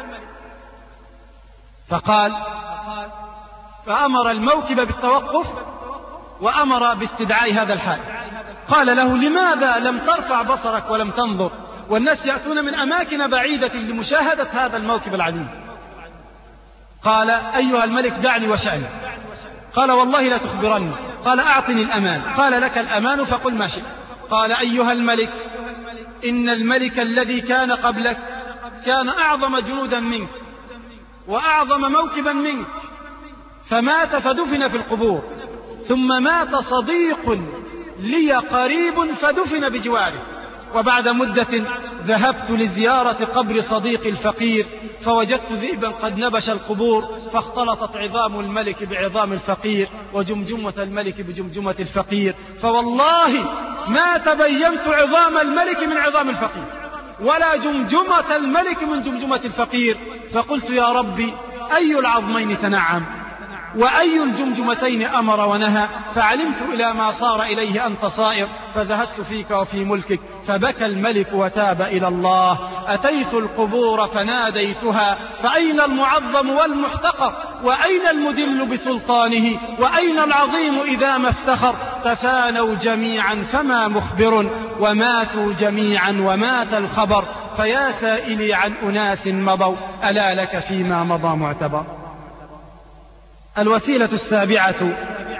فقال، فأمر الموكب بالتوقف وأمر باستدعاء هذا الحائك. قال له لماذا لم ترفع بصرك ولم تنظر والناس يأتون من أماكن بعيدة لمشاهدة هذا الموكب العظيم؟ قال أيها الملك دعني وشأني. قال والله لا تخبرني. قال أعطني الأمان. قال لك الأمان فقل ما شئت. قال أيها الملك إن الملك الذي كان قبلك كان أعظم جنودا منك وأعظم موكبا منك، فمات فدفن في القبور، ثم مات صديق لي قريب فدفن بجواره، وبعد مدة ذهبت لزيارة قبر صديق الفقير فوجدت ذئبا قد نبش القبور، فاختلطت عظام الملك بعظام الفقير وجمجمة الملك بجمجمة الفقير، فوالله ما تبينت عظام الملك من عظام الفقير ولا جمجمة الملك من جمجمة الفقير. فقلت يا ربي أي العظمين تنعم وأي الجمجمتين أمر ونهى؟ فعلمت إلى ما صار إليه أنت صائر، فزهدت فيك وفي ملكك. فبكى الملك وتاب إلى الله. أتيت القبور فناديتها، فأين المعظم والمحتقر؟ وأين المدل بسلطانه؟ وأين العظيم إذا ما افتخر؟ تفانوا جميعا فما مخبر وماتوا جميعا ومات الخبر فيا سائلي عن أناس مضوا ألا لك فيما مضى معتبر. الوسيلة السابعة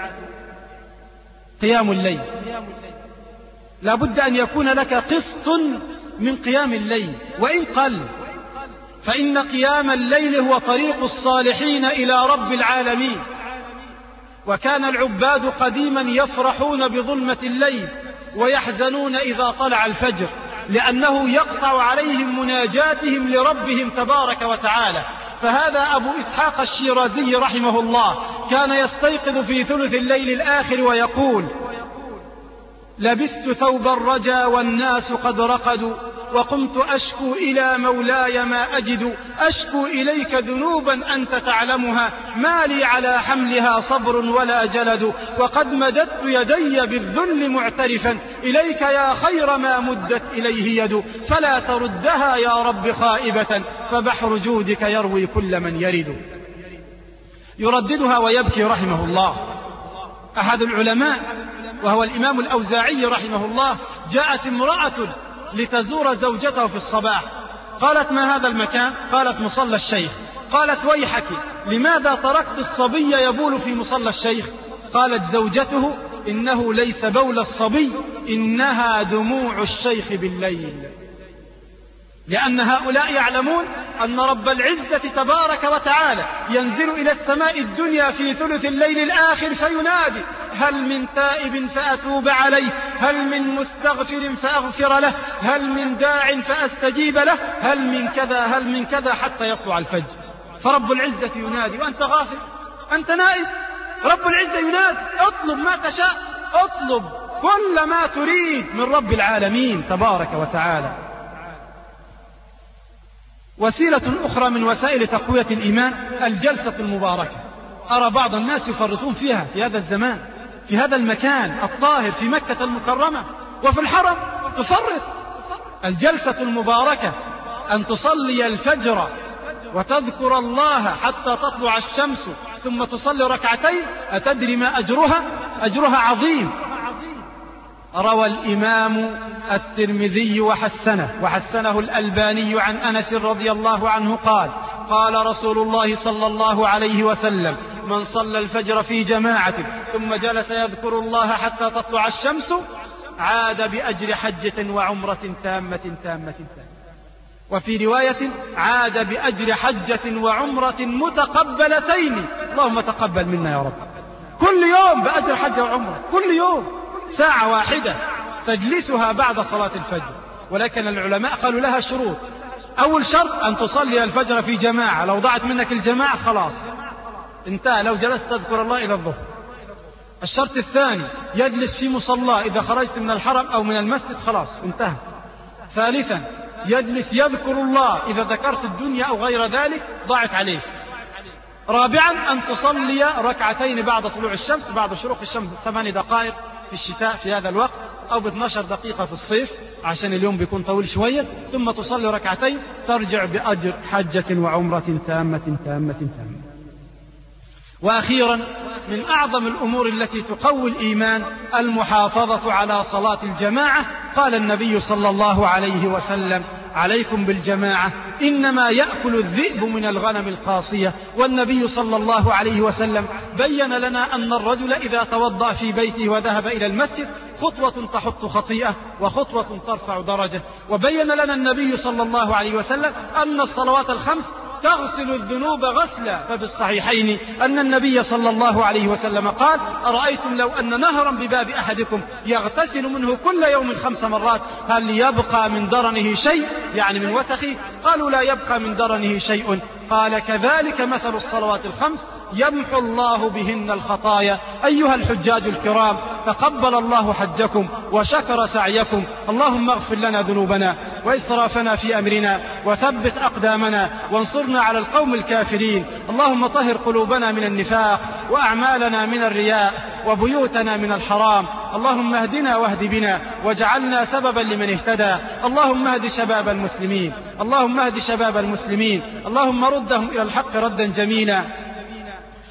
قيام الليل. لا بد أن يكون لك قسط من قيام الليل وإن قل، فإن قيام الليل هو طريق الصالحين إلى رب العالمين. وكان العباد قديما يفرحون بظلمة الليل ويحزنون إذا طلع الفجر، لأنه يقطع عليهم مناجاتهم لربهم تبارك وتعالى. فهذا أبو إسحاق الشيرازي رحمه الله كان يستيقظ في ثلث الليل الآخر ويقول: لبست ثوب الرجا والناس قد رقدوا وقمت أشكو إلى مولاي ما أجد، أشكو إليك ذنوبا أنت تعلمها، ما لي على حملها صبر ولا جلد، وقد مددت يدي بالذل معترفا إليك يا خير ما مدت إليه يد، فلا تردها يا رب خائبة فبحر جودك يروي كل من يرد. يرددها ويبكي رحمه الله. أحد العلماء وهو الإمام الأوزاعي رحمه الله جاءت امرأة لتزور زوجته في الصباح، قالت: ما هذا المكان؟ قالت: مصلى الشيخ. قالت: ويحك، لماذا تركت الصبي يبول في مصلى الشيخ؟ قالت زوجته: إنه ليس بول الصبي، إنها دموع الشيخ بالليل. لأن هؤلاء يعلمون أن رب العزة تبارك وتعالى ينزل إلى السماء الدنيا في ثلث الليل الآخر فينادي: هل من تائب فأتوب عليه، هل من مستغفر فأغفر له، هل من داع فأستجيب له، هل من كذا هل من كذا، حتى يطلع الفجر. فرب العزة ينادي وأنت غافل، أنت نائم. رب العزة ينادي: اطلب ما تشاء، اطلب كل ما تريد من رب العالمين تبارك وتعالى. وسيلة أخرى من وسائل تقوية الإيمان الجلسة المباركة. أرى بعض الناس يفرطون فيها في هذا الزمان، في هذا المكان الطاهر في مكة المكرمة وفي الحرم تفرط. الجلسة المباركة أن تصلي الفجر وتذكر الله حتى تطلع الشمس ثم تصلي ركعتين، أتدري ما أجرها؟ أجرها عظيم. روى الإمام الترمذي وحسنه وحسنه الألباني عن أنس رضي الله عنه قال: قال رسول الله صلى الله عليه وسلم: من صلى الفجر في جماعة ثم جلس يذكر الله حتى تطلع الشمس عاد بأجر حجة وعمرة تامة تامة تامة. وفي رواية: عاد بأجر حجة وعمرة متقبلتين. اللهم تقبل منا يا رب. كل يوم بأجر حجة وعمرة، كل يوم ساعة واحدة تجلسها بعد صلاة الفجر. ولكن العلماء قالوا لها شروط. أول شرط أن تصلي الفجر في جماعة، لو ضاعت منك الجماعة خلاص انتهى، لو جلست تذكر الله إلى الظهر. الشرط الثاني يجلس في مصلى، إذا خرجت من الحرم أو من المسجد خلاص انتهى. ثالثا يجلس يذكر الله، إذا ذكرت الدنيا أو غير ذلك ضاعت عليه. رابعا أن تصلي ركعتين بعد طلوع الشمس، بعد شروق الشمس ثمان دقائق في الشتاء في هذا الوقت، أو باثني عشر دقيقة في الصيف عشان اليوم بيكون طويل شوية، ثم تصلي ركعتين ترجع بأجر حجة وعمرة تامة تامة تامة. وأخيرا من أعظم الأمور التي تقوي الإيمان المحافظة على صلاة الجماعة. قال النبي صلى الله عليه وسلم: عليكم بالجماعة، إنما يأكل الذئب من الغنم القاصية. والنبي صلى الله عليه وسلم بين لنا أن الرجل إذا توضأ في بيته وذهب إلى المسجد خطوة تحط خطيئة وخطوة ترفع درجة. وبين لنا النبي صلى الله عليه وسلم أن الصلوات الخمس تغسل الذنوب غسلا. ففي الصحيحين أن النبي صلى الله عليه وسلم قال: أرأيتم لو أن نهرا بباب أحدكم يغتسل منه كل يوم خمس مرات هل يبقى من درنه شيء؟ يعني من وسخه. قالوا: لا يبقى من درنه شيء. قال: كذلك مثل الصلوات الخمس يمحو الله بهن الخطايا. أيها الحجاج الكرام، تقبل الله حجكم وشكر سعيكم. اللهم اغفر لنا ذنوبنا وإسرافنا في أمرنا وثبت أقدامنا وانصرنا على القوم الكافرين. اللهم طهر قلوبنا من النفاق وأعمالنا من الرياء وبيوتنا من الحرام. اللهم اهدنا واهد بنا واجعلنا سببا لمن اهتدى. اللهم اهد شباب المسلمين، اللهم اهد شباب المسلمين، اللهم ردهم إلى الحق ردا جميلا.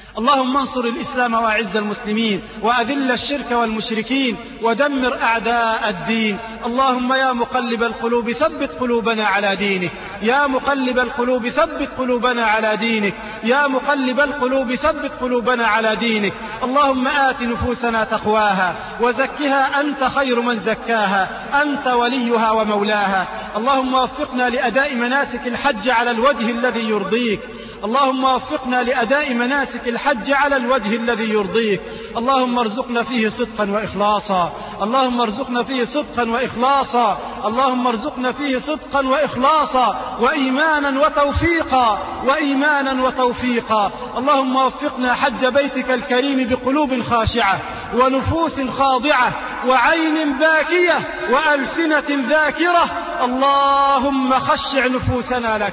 اللهم انصر الإسلام وأعز المسلمين وأذل الشرك والمشركين ودمر أعداء الدين. اللهم يا مقلب القلوب ثبت قلوبنا على دينك، يا مقلب القلوب ثبت قلوبنا على دينك، يا مقلب القلوب ثبت قلوبنا على دينك. اللهم آت نفوسنا تقواها وزكها أنت خير من زكاها، أنت وليها ومولاها. اللهم وفقنا لأداء مناسك الحج على الوجه الذي يرضيك، اللهم وفقنا لأداء مناسك الحج على الوجه الذي يرضيك. اللهم ارزقنا فيه صدقا وإخلاصا، اللهم ارزقنا فيه صدقا وإخلاصا، اللهم ارزقنا فيه صدقا وإخلاصا وإيمانا وتوفيقا، وإيمانا وتوفيقا. اللهم وفقنا حج بيتك الكريم بقلوب خاشعة ونفوس خاضعة وعين باكية وألسنة ذاكرة. اللهم خشع نفوسنا لك،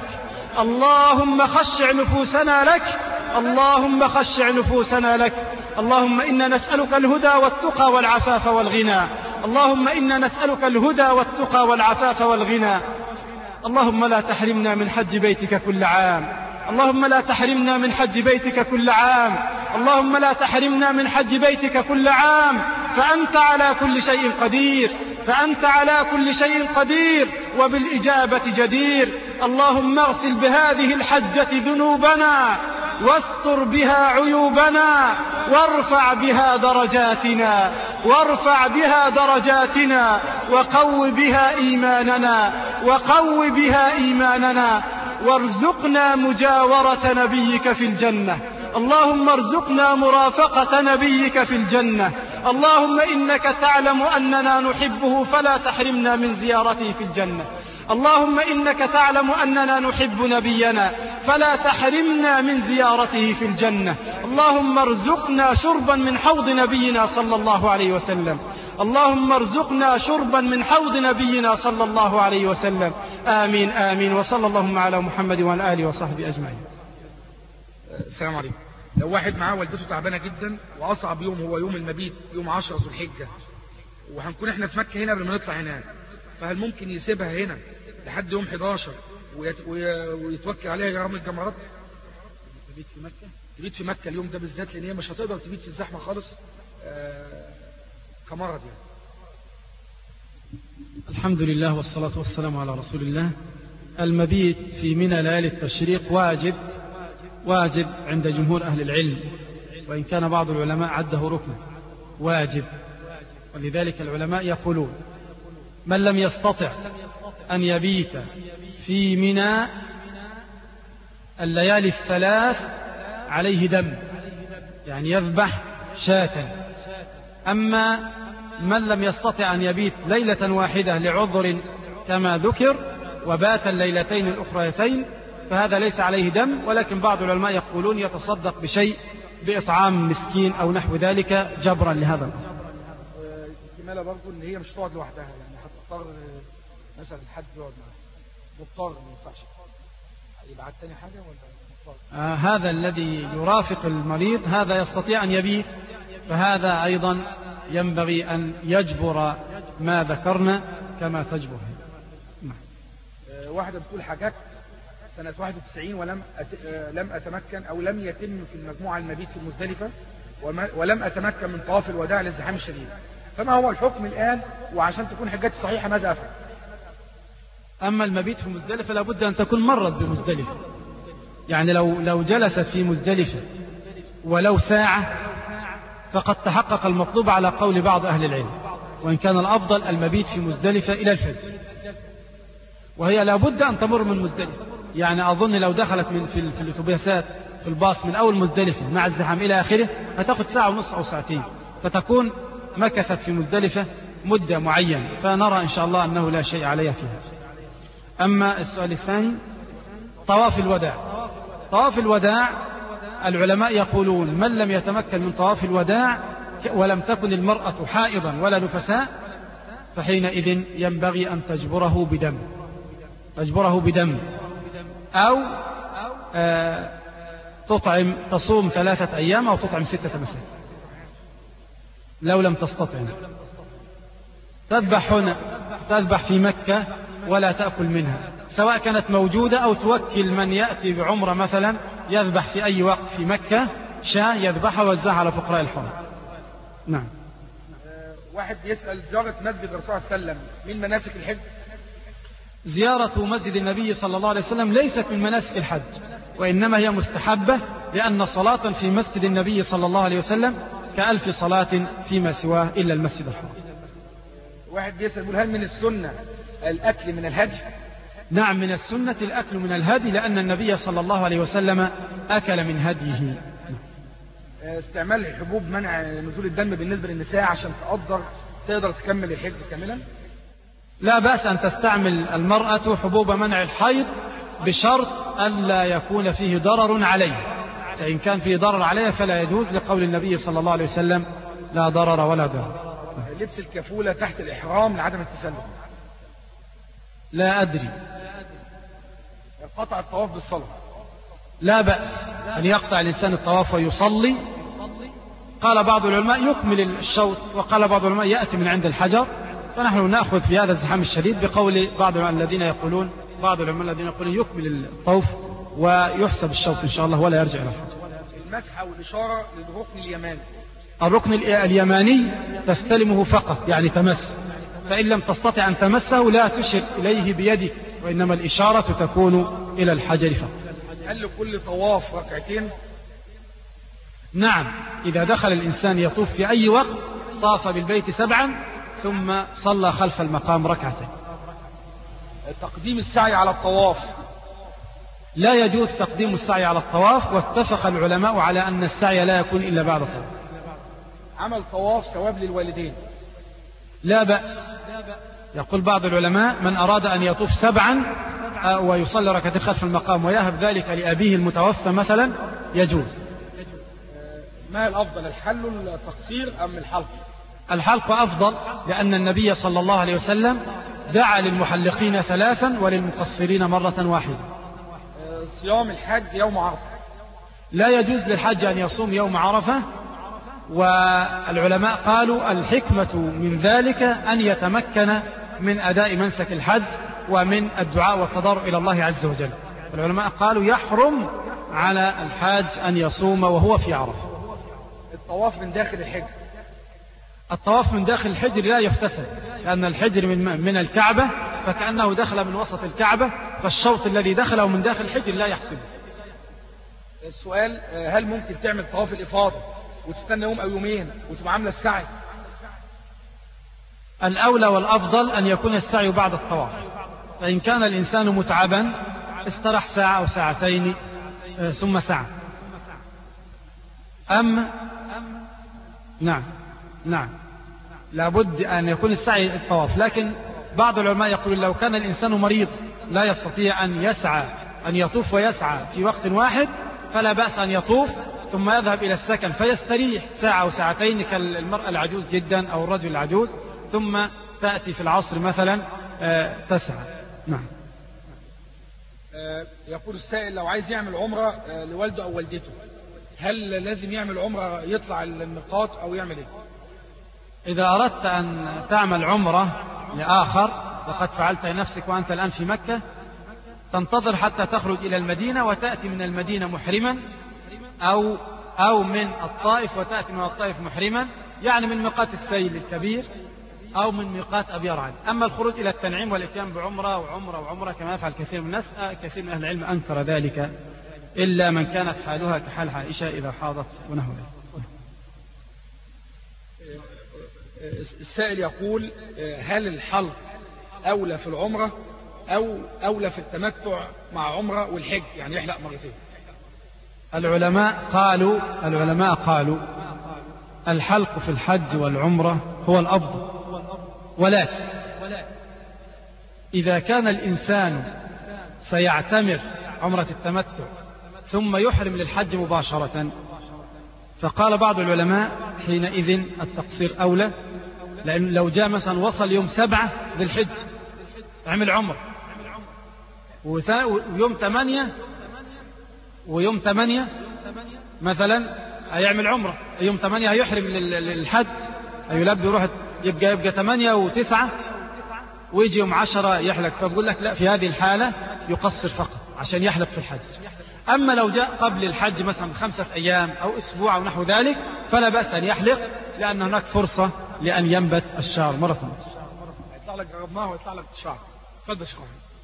اللهم خشع نفوسنا لك، اللهم خشع نفوسنا لك. اللهم إنا نسألك الهدى والتقى والعفاف والغنى، اللهم إنا نسألك الهدى والتقى والعفاف والغنى. اللهم لا تحرمنا من حج بيتك كل عام، اللهم لا تحرمنا من حج بيتك كل عام، اللهم لا تحرمنا من حج بيتك كل عام، فأنت على كل شيء قدير، فأنت على كل شيء قدير وبالإجابة جدير. اللهم اغسل بهذه الحجة ذنوبنا واستر بها عيوبنا وارفع بها درجاتنا، وارفع بها درجاتنا وقو بها إيماننا، وقو بها إيماننا، وارزقنا مجاورة نبيك في الجنة. اللهم ارزقنا مرافقة نبيك في الجنة. اللهم إنك تعلم أننا نحبه فلا تحرمنا من زيارته في الجنة. اللهم إنك تعلم أننا نحب نبينا فلا تحرمنا من زيارته في الجنة. اللهم ارزقنا شربا من حوض نبينا صلى الله عليه وسلم، اللهم ارزقنا شربا من حوض نبينا صلى الله عليه وسلم. آمين آمين. وصلى اللهم على محمد وعلى آله وصحبه أجمعين. السلام عليكم. لو واحد معاه والدته تعبانة جدا وأصعب يوم هو يوم المبيت يوم عشرة ذو الحجة، وهنكون احنا في مكة هنا قبل ما نطلع هناك، فهل ممكن يسيبها هنا لحد يوم حداشر ويت... ويتوكل عليها يا رب الجمرات؟ تبيت في مكة؟ تبيت في مكة اليوم ده بالذات، لأن هي مش هتقدر تبيت في الزحمة خالص آه... كمرض يعني. الحمد لله والصلاة والسلام على رسول الله. المبيت في منى ليالي التشريق واجب، واجب عند جمهور أهل العلم، وإن كان بعض العلماء عده ركنا، واجب. ولذلك العلماء يقولون من لم يستطع أن يبيت في منى الليالي الثلاث عليه دم، يعني يذبح شاة. أما من لم يستطع أن يبيت ليلة واحدة لعذر كما ذكر وبات الليلتين الأخريتين فهذا ليس عليه دم، ولكن بعض العلماء يقولون يتصدق بشيء بإطعام مسكين أو نحو ذلك جبرا لهذا الأمر. احتمال برضه ان هي مش تقعد لوحدها، يعني هتضطر مثلا حد يقعد معاها، مضطر ما ينفعش يبعت تاني حاجه ولا مضطر؟ آه هذا الذي يرافق المريض هذا يستطيع ان يبيت، فهذا ايضا ينبغي ان يجبر ما ذكرنا كما تجبر. نعم. آه واحده بتقول حاجات سنه واحد وتسعين ولم أت... آه لم اتمكن او لم يتم في المجموعه المبيت في المزدلفه وما... ولم اتمكن من طواف الوداع للزحام الشديد، فما هو الحكم الآن؟ وعشان تكون حجتي صحيحة ماذا أفعل؟ أما المبيت في مزدلفة لابد أن تكون مرت بمزدلفة، يعني لو لو جلست في مزدلفة ولو ساعة فقد تحقق المطلوب على قول بعض أهل العلم، وإن كان الأفضل المبيت في مزدلفة إلى الفجر، وهي لابد أن تمر من مزدلفة. يعني أظن لو دخلت من في, في الأتوبيسات في الباص من أول مزدلفة مع الزحام إلى آخره هتاخد ساعة ونص أو ساعتين، فتكون مكثت في مزدلفة مدة معينة، فنرى إن شاء الله أنه لا شيء عليها فيها. أما السؤال الثاني طواف الوداع. طواف الوداع العلماء يقولون من لم يتمكن من طواف الوداع ولم تكن المرأة حائضا ولا نفساء فحينئذ ينبغي أن تجبره بدم، تجبره بدم أو آه تطعم تصوم ثلاثة أيام أو تطعم ستة مساكين لو لم تستطع. تذبح هنا، تذبح في مكة ولا تأكل منها، سواء كانت موجودة أو توكل من يأتي بعمرة مثلا يذبح في أي وقت في مكة شاة يذبحها ويوزعها على فقراء الحرم. نعم. واحد يسأل زيارة مسجد الرسول صلى الله عليه وسلم من مناسك الحج؟ زيارة مسجد النبي صلى الله عليه وسلم ليست من مناسك الحج، وإنما هي مستحبة، لأن صلاة في مسجد النبي صلى الله عليه وسلم كألف صلاة فيما سواه إلا المسجد الحرام. واحد بيسأل يقول هل من السنة الأكل من الهدي؟ نعم، من السنة الأكل من الهدي، لأن النبي صلى الله عليه وسلم أكل من هديه. استعمال حبوب منع نزول الدم بالنسبة للنساء عشان تقدر تقدر تكمل الحج كاملا؟ لا بأس أن تستعمل المرأة حبوب منع الحيض بشرط أن لا يكون فيه ضرر عليه، فإن كان فيه ضرر عليه فلا يجوز، لقول النبي صلى الله عليه وسلم لا ضرر ولا ضرر. لبس الكفولة تحت الإحرام لعدم التسلل؟ لا أدري. قطع الطواف بالصلاة؟ لا بأس أن يقطع الإنسان الطواف ويصلي. قال بعض العلماء يكمل الشوط، وقال بعض العلماء يأتي من عند الحجر، فنحن نأخذ في هذا الزحام الشديد بقول بعض الذين يقولون بعض العلماء الذين يقولون يكمل الطوف ويحسب الشوط إن شاء الله ولا يرجع إلى الحجر. المسح والإشارة للركن اليماني؟ الركن اليماني تستلمه فقط، يعني تمس، فإن لم تستطع أن تمسه لا تشر إليه بيدك، وإنما الإشارة تكون إلى الحجر فقط. هل لكل طواف ركعتين؟ نعم، إذا دخل الإنسان يطوف في أي وقت طاف بالبيت سبعا ثم صلى خلف المقام ركعتين. تقديم السعي على الطواف؟ لا يجوز تقديم السعي على الطواف، واتفق العلماء على أن السعي لا يكون إلا بعد الطواف. عمل طواف ثواب للوالدين؟ لا بأس. يقول بعض العلماء من أراد أن يطوف سبعا ويصلي ركعتين خلف المقام ويهب ذلك لأبيه المتوفى مثلا يجوز. ما الأفضل، الحل التقصير أم الحلق؟ الحلق أفضل، لأن النبي صلى الله عليه وسلم دعا للمحلقين ثلاثا وللمقصرين مرة واحدة. صيام الحج يوم عرفة؟ لا يجوز للحج أن يصوم يوم عرفة، والعلماء قالوا الحكمة من ذلك أن يتمكن من أداء منسك الحج ومن الدعاء والتضرع إلى الله عز وجل. العلماء قالوا يحرم على الحاج أن يصوم وهو في عرفة. الطواف من داخل الحجر؟ الطواف من داخل الحجر لا يحتسب، لأن الحجر من, من الكعبة، فكأنه دخل من وسط الكعبة، فالشوط الذي دخله من داخل الحجر لا يحسبه. السؤال، هل ممكن تعمل طواف الإفاضة وتستنى يوم أو يومين وتبقى عاملة السعي؟ الأولى والأفضل أن يكون السعي بعد الطواف، فإن كان الإنسان متعبا استرح ساعة أو ساعتين ثم ساعة. أم نعم نعم لابد أن يكون السعي الطواف، لكن بعض العلماء يقول لو كان الإنسان مريض لا يستطيع أن يسعى أن يطوف ويسعى في وقت واحد فلا بأس أن يطوف ثم يذهب إلى السكن فيستريح ساعة أو ساعتين كالمرأة العجوز جدا أو الرجل العجوز، ثم تأتي في العصر مثلا تسعى. نعم. يقول السائل لو عايز يعمل عمرة لوالده أو والدته، هل لازم يعمل عمرة يطلع الميقات أو يعمل إيه؟ إذا أردت أن تعمل عمرة لآخر وقد فعلت لنفسك وأنت الآن في مكة، تنتظر حتى تخرج إلى المدينة وتأتي من المدينة محرما، أو أو من الطائف وتأتي من الطائف محرما، يعني من ميقات السيل الكبير أو من ميقات أبي رعد. أما الخروج إلى التنعيم والإتيان بعمرة وعمرة وعمرة كما يفعل كثير من الناس، كثير من أهل العلم أنكر ذلك إلا من كانت حالها كحال عائشة إذا حاضت ونحو ذلك. السائل يقول هل الحلق أولى في العمرة أو أولى في التمتع مع عمرة والحج، يعني يحلق مرتين؟ العلماء قالوا العلماء قالوا الحلق في الحج والعمرة هو الأفضل، ولكن إذا كان الإنسان سيعتمر عمرة التمتع ثم يحرم للحج مباشرة، فقال بعض العلماء حينئذ التقصير أولى، لأن لو جاء مثلا وصل يوم سبعة ذي الحج عمل عمر، ويوم ثمانية ويوم ثمانية مثلا هيعمل عمرة، يوم ثمانية هيحرم للحج هيلبي يروح، يبقى يبقى ثمانية وتسعة ويجي يوم عشرة يحلق، فبقول لك لا، في هذه الحالة يقصر فقط عشان يحلق في الحج. أما لو جاء قبل الحج مثلا خمسة أيام أو أسبوع أو نحو ذلك فلا بأس أن يحلق، لأن هناك فرصة لأن ينبت الشعر مرة ثانية. هيطلع لك جربناه ويطلع لك الشعر. اتفضل يا شيخ.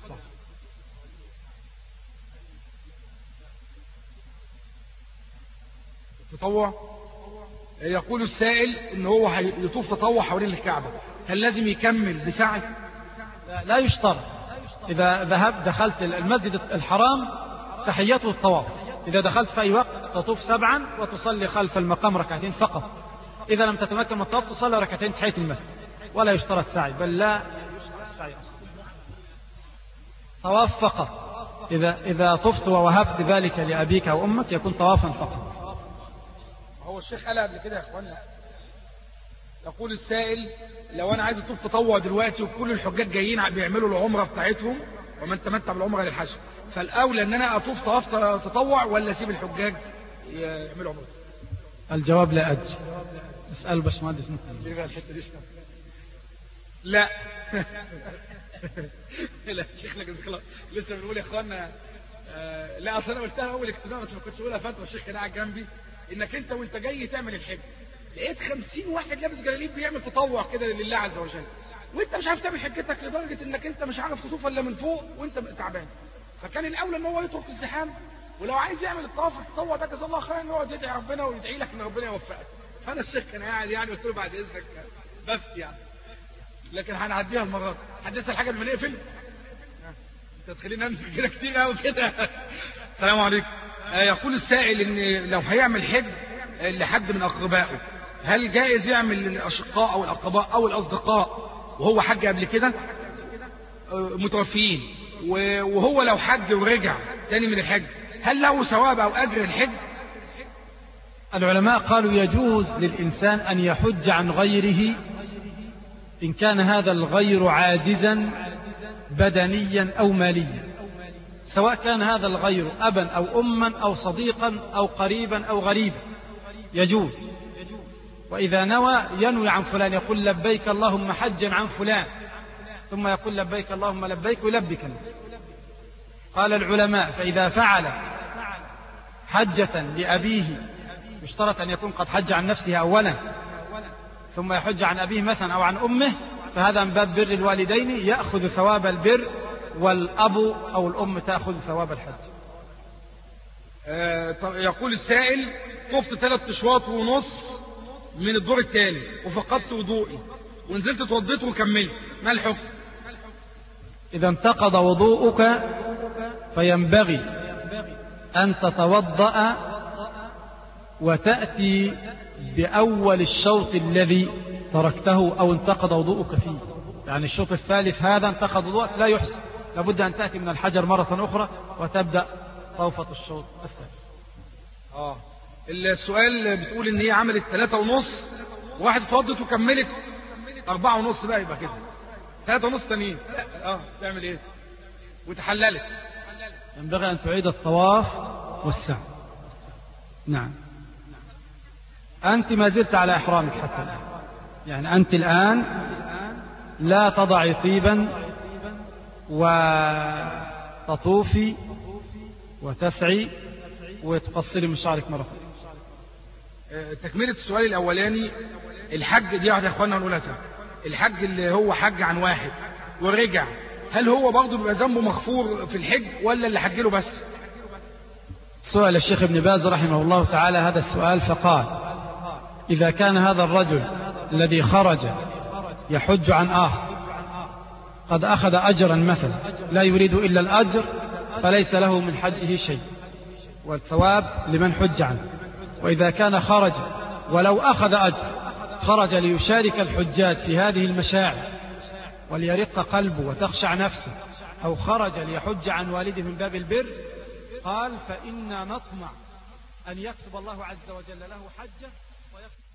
التطوع، يقول السائل ان هو يطوف تطوع حوالين الكعبة، هل لازم يكمل بسعي؟ لا, لا يشترط. إذا ذهب دخلت المسجد الحرام تحيته الطواف، إذا دخلت في أي وقت تطوف سبعا وتصلي خلف المقام ركعتين فقط. إذا لم تتمكن من الطواف تصلي ركعتين تحية المسجد، ولا يشترط سعي، بل لا يشترط سعي أصلا، طواف فقط. إذا إذا طفت ووهبت ذلك لأبيك أو أمك يكون طوافا فقط. هو الشيخ قال قبل كده يا اخوانا، يقول السائل لو انا عايز اطوف تطوع دلوقتي وكل الحجاج جايين بيعملوا العمره بتاعتهم ومن تمتع بالعمره للحج، فالاولى ان انا اطوف طواف تطوع ولا اسيب الحجاج يعملوا عمره؟ الجواب لا ادري، اسال باشمهندس ممكن. ليه بقى الحته دي؟ لا لا شيخنا جزاك الله، لسه بنقول يا اخوانا آه لا اصل انا قلتها اول اجتماع بس ما كنتش اقولها فتوى، الشيخ كان قاعد جنبي، انك انت وانت جاي تعمل الحج لقيت خمسين واحد لابس جلاليب بيعمل تطوع كده لله عز وجل، وانت مش عارف تعمل حجتك لدرجه انك انت مش عارف تطوف الا من فوق وانت تعبان، فكان الاولى ان هو يترك الزحام، ولو عايز يعمل الطواف التطوع ده جزاه الله خير ان هو يدعي ربنا ويدعي لك ان ربنا يوفقك. فانا الشيخ كان قاعد يعني قلت له بعد اذنك بفتي يعني، لكن هنعديها المره دي. حدثنا الحاجه قبل ما نقفل، انت تخليني امسك كده كتير قوي كده. السلام عليكم. آه يقول السائل ان لو هيعمل حج لحد من اقربائه هل جائز يعمل للاشقاء او الاقرباء او الاصدقاء وهو حج قبل كده متوفيين، وهو لو حج ورجع تاني من الحج هل له ثواب او اجر الحج؟ العلماء قالوا يجوز للانسان ان يحج عن غيره ان كان هذا الغير عاجزا بدنيا او ماليا، سواء كان هذا الغير ابا او اما او صديقا او قريبا او غريبا يجوز. وإذا نوى ينوي عن فلان، يقول لبيك اللهم حجا عن فلان، ثم يقول لبيك اللهم لبيك ويلبك الناس. قال العلماء فإذا فعل حجة لأبيه يشترط أن يكون قد حج عن نفسه أولا ثم يحج عن أبيه مثلا أو عن أمه، فهذا من باب بر الوالدين، يأخذ ثواب البر، والأب أو الأم تأخذ ثواب الحج. آه يقول السائل طفت ثلاث اشواط ونص من الدور الثاني وفقدت وضوئي ونزلت اتوضيت وكملت، ما الحكم؟ إذا انتقض وضوءك فينبغي أن تتوضأ وتأتي بأول الشوط الذي تركته أو انتقض وضوءك فيه، يعني الشوط الثالث هذا انتقض وضوءك لا يحسن، لابد أن تأتي من الحجر مرة أخرى وتبدأ طوفة الشوط الثالث. آه السؤال بتقول ان هي عملت ثلاثة ونص، واحد اتوضت وكملت أربعة ونص، بقى يبقى كده ثلاثة ونص تانيين، اه تعمل ايه؟ وتحللت. ينبغي ان تعيد الطواف والسعي. نعم. انت ما زلت على احرامك حتى الان، يعني انت الان لا تضعي طيبا وتطوفي وتسعي وتقصري من شعرك مرة ثانية. تكملة السؤال الأولاني، الحج دي واحدة يا أخوانا هنقولها تاني، الحج اللي هو حج عن واحد ورجع هل هو برضه بيبقى ذنبه مغفور في الحج ولا اللي حج له بس؟ سؤال الشيخ ابن باز رحمه الله تعالى هذا السؤال فقال إذا كان هذا الرجل الذي خرج يحج عن آخر قد أخذ أجرا مثلا لا يريد إلا الأجر فليس له من حجه شيء والثواب لمن حج عنه، وإذا كان خرج ولو أخذ أجر خرج ليشارك الحجاج في هذه المشاعر وليرق قلبه وتخشع نفسه، أو خرج ليحج عن والده من باب البر، قال فإنا نطمع أن يكتب الله عز وجل له حجة ويكتب